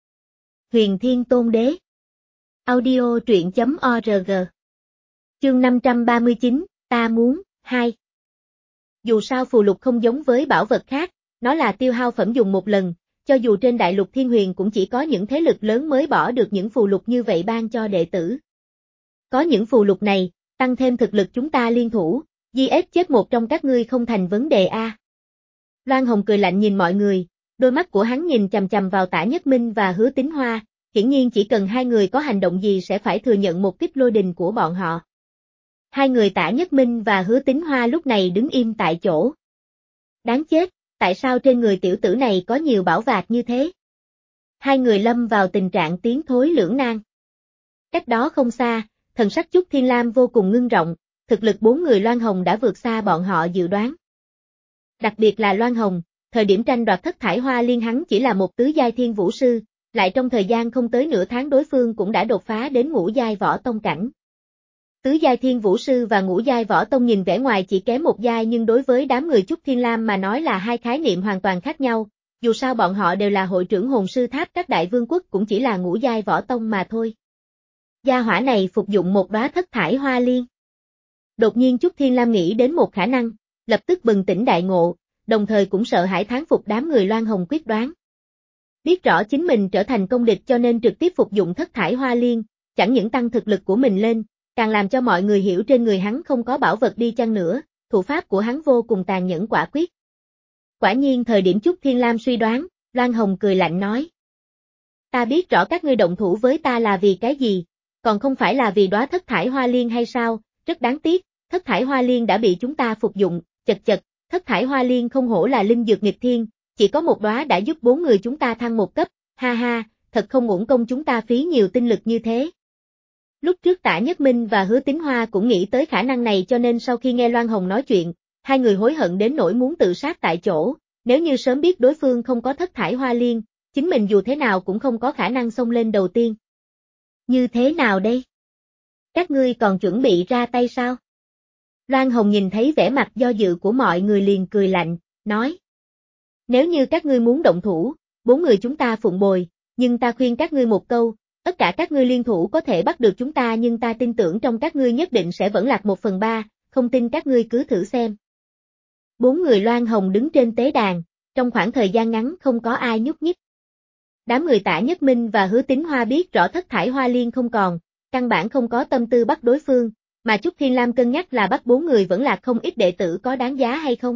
Huyền Thiên Tôn Đế. Audio truyện chấm org. Chương năm trăm ba mươi chín, ta muốn, hai. Dù sao phù lục không giống với bảo vật khác, nó là tiêu hao phẩm dùng một lần, cho dù trên đại lục thiên huyền cũng chỉ có những thế lực lớn mới bỏ được những phù lục như vậy ban cho đệ tử. Có những phù lục này, tăng thêm thực lực chúng ta liên thủ, giết ép chết một trong các ngươi không thành vấn đề a. Loan Hồng cười lạnh nhìn mọi người, đôi mắt của hắn nhìn chằm chằm vào Tả Nhất Minh và Hứa Tín Hoa, hiển nhiên chỉ cần hai người có hành động gì sẽ phải thừa nhận một kích lôi đình của bọn họ. Hai người Tả Nhất Minh và Hứa Tín Hoa lúc này đứng im tại chỗ. Đáng chết, tại sao trên người tiểu tử này có nhiều bảo vật như thế? Hai người lâm vào tình trạng tiến thối lưỡng nan. Cách đó không xa, thần sắc Chúc Thiên Lam vô cùng ngưng trọng, thực lực bốn người Loan Hồng đã vượt xa bọn họ dự đoán. Đặc biệt là Loan Hồng, thời điểm tranh đoạt thất thải hoa liên hắn chỉ là một tứ giai thiên vũ sư, Lại trong thời gian không tới nửa tháng đối phương cũng đã đột phá đến ngũ giai võ tông cảnh. Tứ giai thiên vũ sư và ngũ giai võ tông nhìn vẻ ngoài chỉ kém một giai nhưng đối với đám người Chúc Thiên Lam mà nói là hai khái niệm hoàn toàn khác nhau, dù sao bọn họ đều là hội trưởng hồn sư tháp các đại vương quốc cũng chỉ là ngũ giai võ tông mà thôi. Gia hỏa này phục dụng một đóa thất thải hoa liên. Đột nhiên Chúc Thiên Lam nghĩ đến một khả năng, lập tức bừng tỉnh đại ngộ, đồng thời cũng sợ hãi thán phục đám người Loan Hồng quyết đoán. Biết rõ chính mình trở thành công địch cho nên trực tiếp phục dụng thất thải hoa liên, chẳng những tăng thực lực của mình lên, càng làm cho mọi người hiểu trên người hắn không có bảo vật đi chăng nữa, thủ pháp của hắn vô cùng tàn nhẫn quả quyết. Quả nhiên thời điểm Chúc Thiên Lam suy đoán, Loan Hồng cười lạnh nói. Ta biết rõ các ngươi động thủ với ta là vì cái gì, còn không phải là vì đóa thất thải hoa liên hay sao, rất đáng tiếc, thất thải hoa liên đã bị chúng ta phục dụng, chật chật, thất thải hoa liên không hổ là linh dược nghịch thiên, chỉ có một đóa đã giúp bốn người chúng ta thăng một cấp, ha ha, thật không uổng công chúng ta phí nhiều tinh lực như thế. Lúc trước Tả Nhất Minh và Hứa Tín Hoa cũng nghĩ tới khả năng này cho nên sau khi nghe Loan Hồng nói chuyện, hai người hối hận đến nỗi muốn tự sát tại chỗ, nếu như sớm biết đối phương không có thất thải hoa liên, chính mình dù thế nào cũng không có khả năng xông lên đầu tiên. Như thế nào đây? Các ngươi còn chuẩn bị ra tay sao? Loan Hồng nhìn thấy vẻ mặt do dự của mọi người liền cười lạnh, nói. Nếu như các ngươi muốn động thủ, bốn người chúng ta phụng bồi, nhưng ta khuyên các ngươi một câu, tất cả các ngươi liên thủ có thể bắt được chúng ta nhưng ta tin tưởng trong các ngươi nhất định sẽ vẫn lạc một phần ba, không tin các ngươi cứ thử xem. Bốn người Loan Hồng đứng trên tế đàn, trong khoảng thời gian ngắn không có ai nhúc nhích. Đám người Tả Nhất Minh và Hứa Tín Hoa biết rõ thất thải hoa liên không còn, căn bản không có tâm tư bắt đối phương, mà Chúc Thiên Lam cân nhắc là bắt bốn người vẫn lạc không ít đệ tử có đáng giá hay không.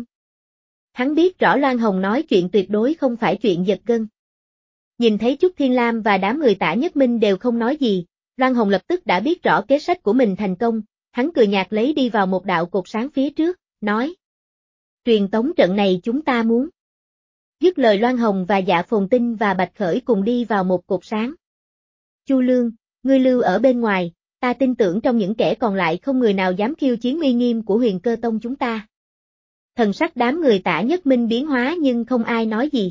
Hắn biết rõ Loan Hồng nói chuyện tuyệt đối không phải chuyện giật gân. Nhìn thấy Chúc Thiên Lam và đám người Tả Nhất Minh đều không nói gì, Loan Hồng lập tức đã biết rõ kế sách của mình thành công, hắn cười nhạt lấy đi vào một đạo cột sáng phía trước, nói. Truyền tống trận này chúng ta muốn. Dứt lời Loan Hồng và Dạ Phồn Tinh và Bạch Khởi cùng đi vào một cột sáng. Chu Lương, ngươi lưu ở bên ngoài, ta tin tưởng trong những kẻ còn lại không người nào dám khiêu chiến uy nghiêm của Huyền Cơ Tông chúng ta. Thần sắc đám người Tả Nhất Minh biến hóa nhưng không ai nói gì.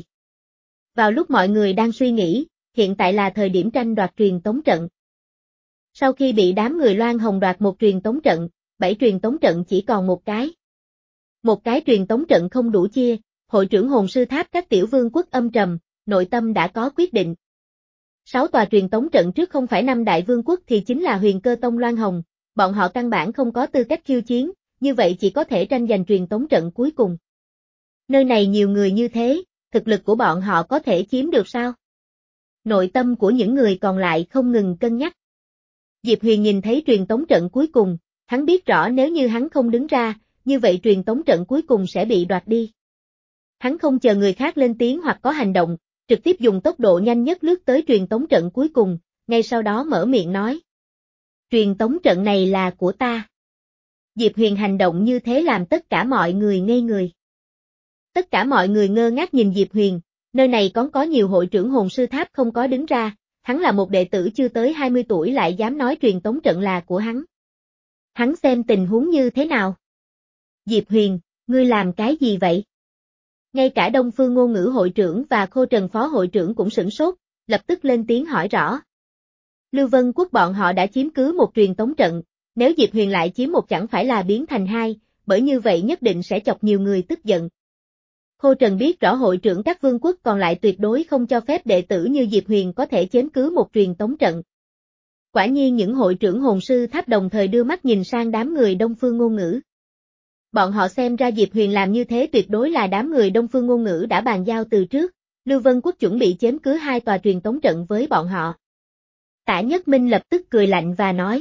Vào lúc mọi người đang suy nghĩ, hiện tại là thời điểm tranh đoạt truyền tống trận. Sau khi bị đám người Loan Hồng đoạt một truyền tống trận, bảy truyền tống trận chỉ còn một cái. Một cái truyền tống trận không đủ chia, hội trưởng hồn sư tháp các tiểu vương quốc âm trầm, nội tâm đã có quyết định. Sáu tòa truyền tống trận trước không phải năm đại vương quốc thì chính là Huyền Cơ Tông Loan Hồng, bọn họ căn bản không có tư cách khiêu chiến, như vậy chỉ có thể tranh giành truyền tống trận cuối cùng. Nơi này nhiều người như thế, thực lực của bọn họ có thể chiếm được sao? Nội tâm của những người còn lại không ngừng cân nhắc. Diệp Huyền nhìn thấy truyền tống trận cuối cùng, hắn biết rõ nếu như hắn không đứng ra, như vậy truyền tống trận cuối cùng sẽ bị đoạt đi. Hắn không chờ người khác lên tiếng hoặc có hành động, trực tiếp dùng tốc độ nhanh nhất lướt tới truyền tống trận cuối cùng, ngay sau đó mở miệng nói. Truyền tống trận này là của ta. Diệp Huyền hành động như thế làm tất cả mọi người ngây người. Tất cả mọi người ngơ ngác nhìn Diệp Huyền, nơi này còn có nhiều hội trưởng hồn sư tháp không có đứng ra, hắn là một đệ tử chưa tới hai mươi tuổi lại dám nói truyền tống trận là của hắn. Hắn xem tình huống như thế nào? Diệp Huyền, ngươi làm cái gì vậy? Ngay cả Đông Phương Ngôn Ngữ hội trưởng và Khô Trần phó hội trưởng cũng sửng sốt, lập tức lên tiếng hỏi rõ. Lưu Vân Quốc bọn họ đã chiếm cứ một truyền tống trận, nếu Diệp Huyền lại chiếm một chẳng phải là biến thành hai, bởi như vậy nhất định sẽ chọc nhiều người tức giận. Khô Trần biết rõ hội trưởng các vương quốc còn lại tuyệt đối không cho phép đệ tử như Diệp Huyền có thể chiếm cứ một truyền tống trận. Quả nhiên những hội trưởng hồn sư tháp đồng thời đưa mắt nhìn sang đám người Đông Phương Ngôn Ngữ. Bọn họ xem ra Diệp Huyền làm như thế tuyệt đối là đám người Đông Phương Ngôn Ngữ đã bàn giao từ trước, Lưu Vân Quốc chuẩn bị chiếm cứ hai tòa truyền tống trận với bọn họ. Tả Nhất Minh lập tức cười lạnh và nói.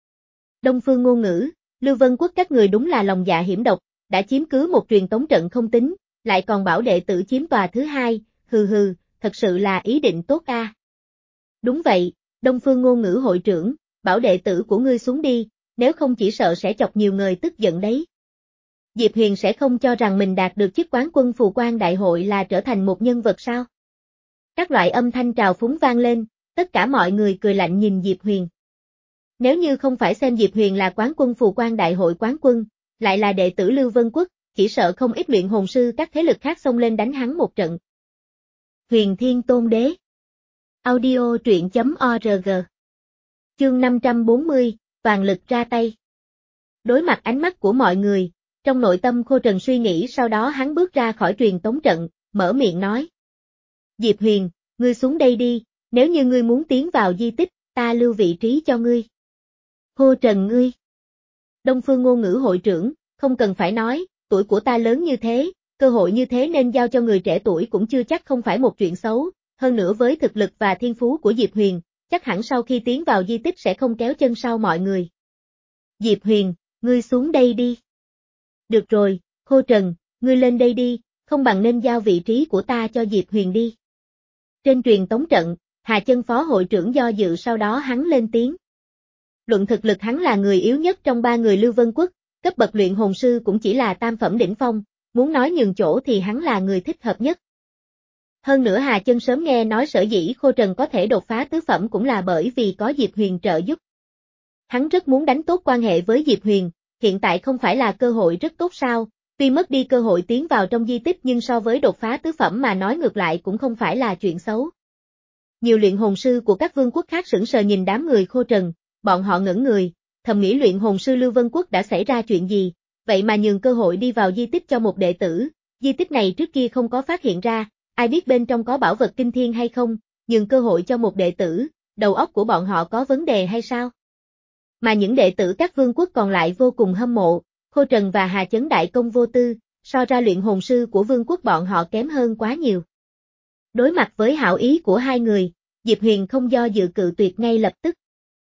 Đông Phương Ngôn Ngữ, Lưu Vân Quốc các người đúng là lòng dạ hiểm độc, đã chiếm cứ một truyền tống trận không tính, lại còn bảo đệ tử chiếm tòa thứ hai, hừ hừ, thật sự là ý định tốt a. À. Đúng vậy, Đông Phương Ngôn Ngữ hội trưởng, bảo đệ tử của ngươi xuống đi, nếu không chỉ sợ sẽ chọc nhiều người tức giận đấy. Diệp Huyền sẽ không cho rằng mình đạt được chức quán quân phù quan đại hội là trở thành một nhân vật sao? Các loại âm thanh trào phúng vang lên, tất cả mọi người cười lạnh nhìn Diệp Huyền. Nếu như không phải xem Diệp Huyền là quán quân phù quan đại hội quán quân, lại là đệ tử Lưu Vân Quốc, chỉ sợ không ít luyện hồn sư các thế lực khác xông lên đánh hắn một trận. Huyền Thiên Tôn Đế. Audio truyện chấm org. Chương năm trăm bốn mươi, toàn lực ra tay. Đối mặt ánh mắt của mọi người, trong nội tâm Khô Trần suy nghĩ, sau đó hắn bước ra khỏi truyền tống trận, mở miệng nói. Diệp Huyền, ngươi xuống đây đi, nếu như ngươi muốn tiến vào di tích, ta lưu vị trí cho ngươi. Khô Trần ngươi. Đông Phương Ngôn Ngữ hội trưởng, không cần phải nói, tuổi của ta lớn như thế, cơ hội như thế nên giao cho người trẻ tuổi cũng chưa chắc không phải một chuyện xấu, hơn nữa với thực lực và thiên phú của Diệp Huyền, chắc hẳn sau khi tiến vào di tích sẽ không kéo chân sau mọi người. Diệp Huyền, ngươi xuống đây đi. Được rồi, Khô Trần, ngươi lên đây đi, không bằng nên giao vị trí của ta cho Diệp Huyền đi. Trên truyền tống trận, Hà Chân phó hội trưởng do dự, sau đó hắn lên tiếng. Luận thực lực hắn là người yếu nhất trong ba người Lưu Vân Quốc, cấp bậc luyện hồn sư cũng chỉ là tam phẩm đỉnh phong, muốn nói nhường chỗ thì hắn là người thích hợp nhất. Hơn nữa Hà Chân sớm nghe nói sở dĩ Khô Trần có thể đột phá tứ phẩm cũng là bởi vì có Diệp Huyền trợ giúp. Hắn rất muốn đánh tốt quan hệ với Diệp Huyền, hiện tại không phải là cơ hội rất tốt sao, tuy mất đi cơ hội tiến vào trong di tích nhưng so với đột phá tứ phẩm mà nói ngược lại cũng không phải là chuyện xấu. Nhiều luyện hồn sư của các vương quốc khác sững sờ nhìn đám người Khô Trần, bọn họ ngẩn người, thầm nghĩ luyện hồn sư Lưu Vân Quốc đã xảy ra chuyện gì, vậy mà nhường cơ hội đi vào di tích cho một đệ tử, di tích này trước kia không có phát hiện ra, ai biết bên trong có bảo vật kinh thiên hay không, nhường cơ hội cho một đệ tử, đầu óc của bọn họ có vấn đề hay sao? Mà những đệ tử các vương quốc còn lại vô cùng hâm mộ, Khô Trần và Hà Chấn đại công vô tư, so ra luyện hồn sư của vương quốc bọn họ kém hơn quá nhiều. Đối mặt với hảo ý của hai người, Diệp Huyền không do dự cự tuyệt ngay lập tức.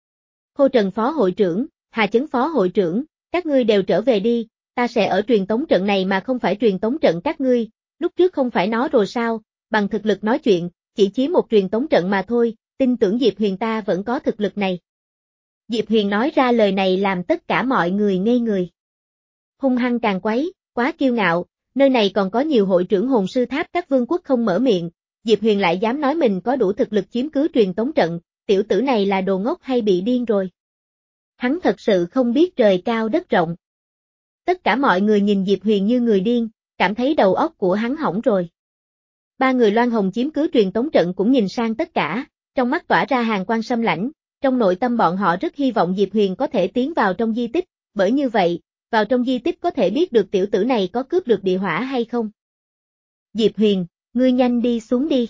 Khô Trần phó hội trưởng, Hà Chấn phó hội trưởng, các ngươi đều trở về đi, ta sẽ ở truyền tống trận này mà không phải truyền tống trận các ngươi, lúc trước không phải nói rồi sao, bằng thực lực nói chuyện, chỉ chiếm một truyền tống trận mà thôi, tin tưởng Diệp Huyền ta vẫn có thực lực này. Diệp Huyền nói ra lời này làm tất cả mọi người ngây người. Hung hăng càng quấy, quá kiêu ngạo, nơi này còn có nhiều hội trưởng hồn sư tháp các vương quốc không mở miệng, Diệp Huyền lại dám nói mình có đủ thực lực chiếm cứ truyền tống trận, tiểu tử này là đồ ngốc hay bị điên rồi. Hắn thật sự không biết trời cao đất rộng. Tất cả mọi người nhìn Diệp Huyền như người điên, cảm thấy đầu óc của hắn hỏng rồi. Ba người Loan Hồng chiếm cứ truyền tống trận cũng nhìn sang tất cả, trong mắt tỏa ra hàn quang sâm lãnh, trong nội tâm bọn họ rất hy vọng Diệp Huyền có thể tiến vào trong di tích, bởi như vậy, vào trong di tích có thể biết được tiểu tử này có cướp được địa hỏa hay không. Diệp Huyền, ngươi nhanh đi xuống đi.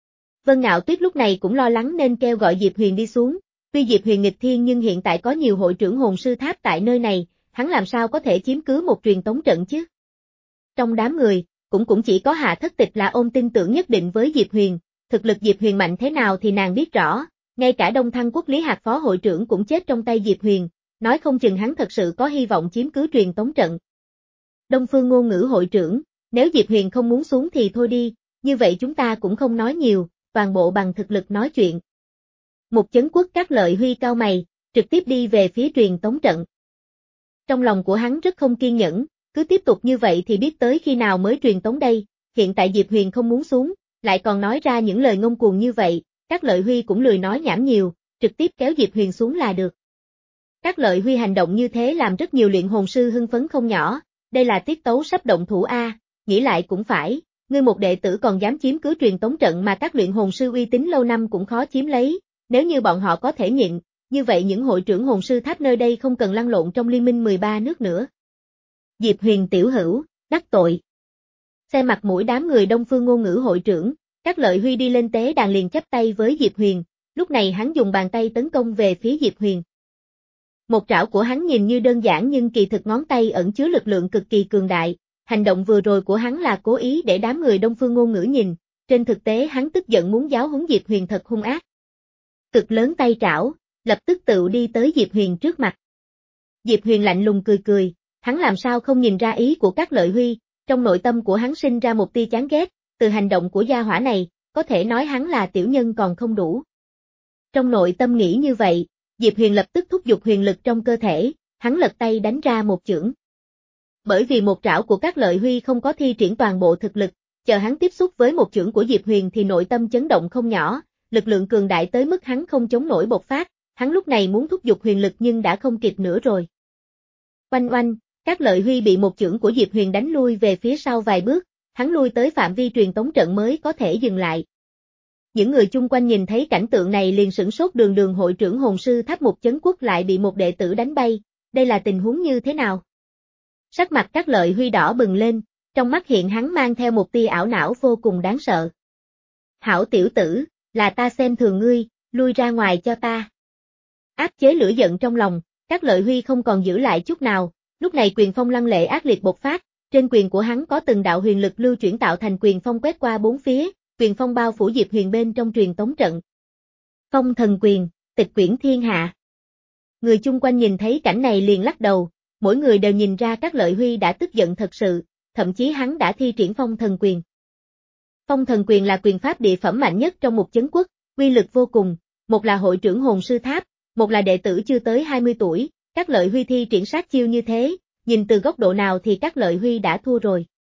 Vân Ngạo Tuyết lúc này cũng lo lắng nên kêu gọi Diệp Huyền đi xuống, tuy Diệp Huyền nghịch thiên nhưng hiện tại có nhiều hội trưởng hồn sư tháp tại nơi này, hắn làm sao có thể chiếm cứ một truyền tống trận chứ. Trong đám người, cũng cũng chỉ có Hạ Thất Tịch là ôm tin tưởng nhất định với Diệp Huyền, thực lực Diệp Huyền mạnh thế nào thì nàng biết rõ, ngay cả Đông Thăng Quốc Lý Hạc phó hội trưởng cũng chết trong tay Diệp Huyền, nói không chừng hắn thật sự có hy vọng chiếm cứ truyền tống trận. Đông Phương Ngôn Ngữ hội trưởng, nếu Diệp Huyền không muốn xuống thì thôi đi, như vậy chúng ta cũng không nói nhiều, toàn bộ bằng thực lực nói chuyện. Một Chấn Quốc Các Lợi Huy cao mày, trực tiếp đi về phía truyền tống trận. Trong lòng của hắn rất không kiên nhẫn, cứ tiếp tục như vậy thì biết tới khi nào mới truyền tống đây, hiện tại Diệp Huyền không muốn xuống, lại còn nói ra những lời ngông cuồng như vậy, Các Lợi Huy cũng lười nói nhảm nhiều, trực tiếp kéo Diệp Huyền xuống là được. Các Lợi Huy hành động như thế làm rất nhiều luyện hồn sư hưng phấn không nhỏ, đây là tiết tấu sắp động thủ a, nghĩ lại cũng phải, ngươi một đệ tử còn dám chiếm cứ truyền tống trận mà các luyện hồn sư uy tín lâu năm cũng khó chiếm lấy, nếu như bọn họ có thể nhịn, như vậy những hội trưởng hồn sư tháp nơi đây không cần lăn lộn trong liên minh mười ba nước nữa. Diệp Huyền tiểu hữu, đắc tội. Xem mặt mũi đám người Đông Phương Ngôn Ngữ hội trưởng, Các Lợi Huy đi lên tế đàn liền chắp tay với Diệp Huyền, lúc này hắn dùng bàn tay tấn công về phía Diệp Huyền. Một trảo của hắn nhìn như đơn giản nhưng kỳ thực ngón tay ẩn chứa lực lượng cực kỳ cường đại, hành động vừa rồi của hắn là cố ý để đám người Đông Phương Ngôn Ngữ nhìn, trên thực tế hắn tức giận muốn giáo huấn Diệp Huyền thật hung ác. Cực lớn tay trảo, lập tức tự đi tới Diệp Huyền trước mặt. Diệp Huyền lạnh lùng cười cười, hắn làm sao không nhìn ra ý của Các Lợi Huy, trong nội tâm của hắn sinh ra một tia chán ghét, từ hành động của gia hỏa này, có thể nói hắn là tiểu nhân còn không đủ. Trong nội tâm nghĩ như vậy, Diệp Huyền lập tức thúc giục huyền lực trong cơ thể, hắn lật tay đánh ra một chưởng. Bởi vì một trảo của Các Lợi Huy không có thi triển toàn bộ thực lực, chờ hắn tiếp xúc với một chưởng của Diệp Huyền thì nội tâm chấn động không nhỏ, lực lượng cường đại tới mức hắn không chống nổi bộc phát, hắn lúc này muốn thúc giục huyền lực nhưng đã không kịp nữa rồi. Oanh oanh, Các Lợi Huy bị một chưởng của Diệp Huyền đánh lui về phía sau vài bước, hắn lui tới phạm vi truyền tống trận mới có thể dừng lại. Những người chung quanh nhìn thấy cảnh tượng này liền sửng sốt, đường đường hội trưởng hồn sư tháp Mục Chấn Quốc lại bị một đệ tử đánh bay, đây là tình huống như thế nào? Sắc mặt Cát Lợi Huy đỏ bừng lên, trong mắt hiện hắn mang theo một tia ảo não vô cùng đáng sợ. Hảo tiểu tử, là ta xem thường ngươi, lui ra ngoài cho ta. Áp chế lửa giận trong lòng, Cát Lợi Huy không còn giữ lại chút nào, lúc này quyền phong lăng lệ ác liệt bộc phát, trên quyền của hắn có từng đạo huyền lực lưu chuyển tạo thành quyền phong quét qua bốn phía, quyền phong bao phủ Diệp Huyền bên trong truyền tống trận. Phong thần quyền, tịch quyển thiên hạ. Người chung quanh nhìn thấy cảnh này liền lắc đầu, mỗi người đều nhìn ra Cát Lợi Huy đã tức giận thật sự, thậm chí hắn đã thi triển phong thần quyền. Phong thần quyền là quyền pháp địa phẩm mạnh nhất trong Mục Chấn Quốc, uy lực vô cùng, một là hội trưởng hồn sư tháp, một là đệ tử chưa tới hai mươi tuổi, Cát Lợi Huy thi triển sát chiêu như thế, nhìn từ góc độ nào thì Cát Lợi Huy đã thua rồi.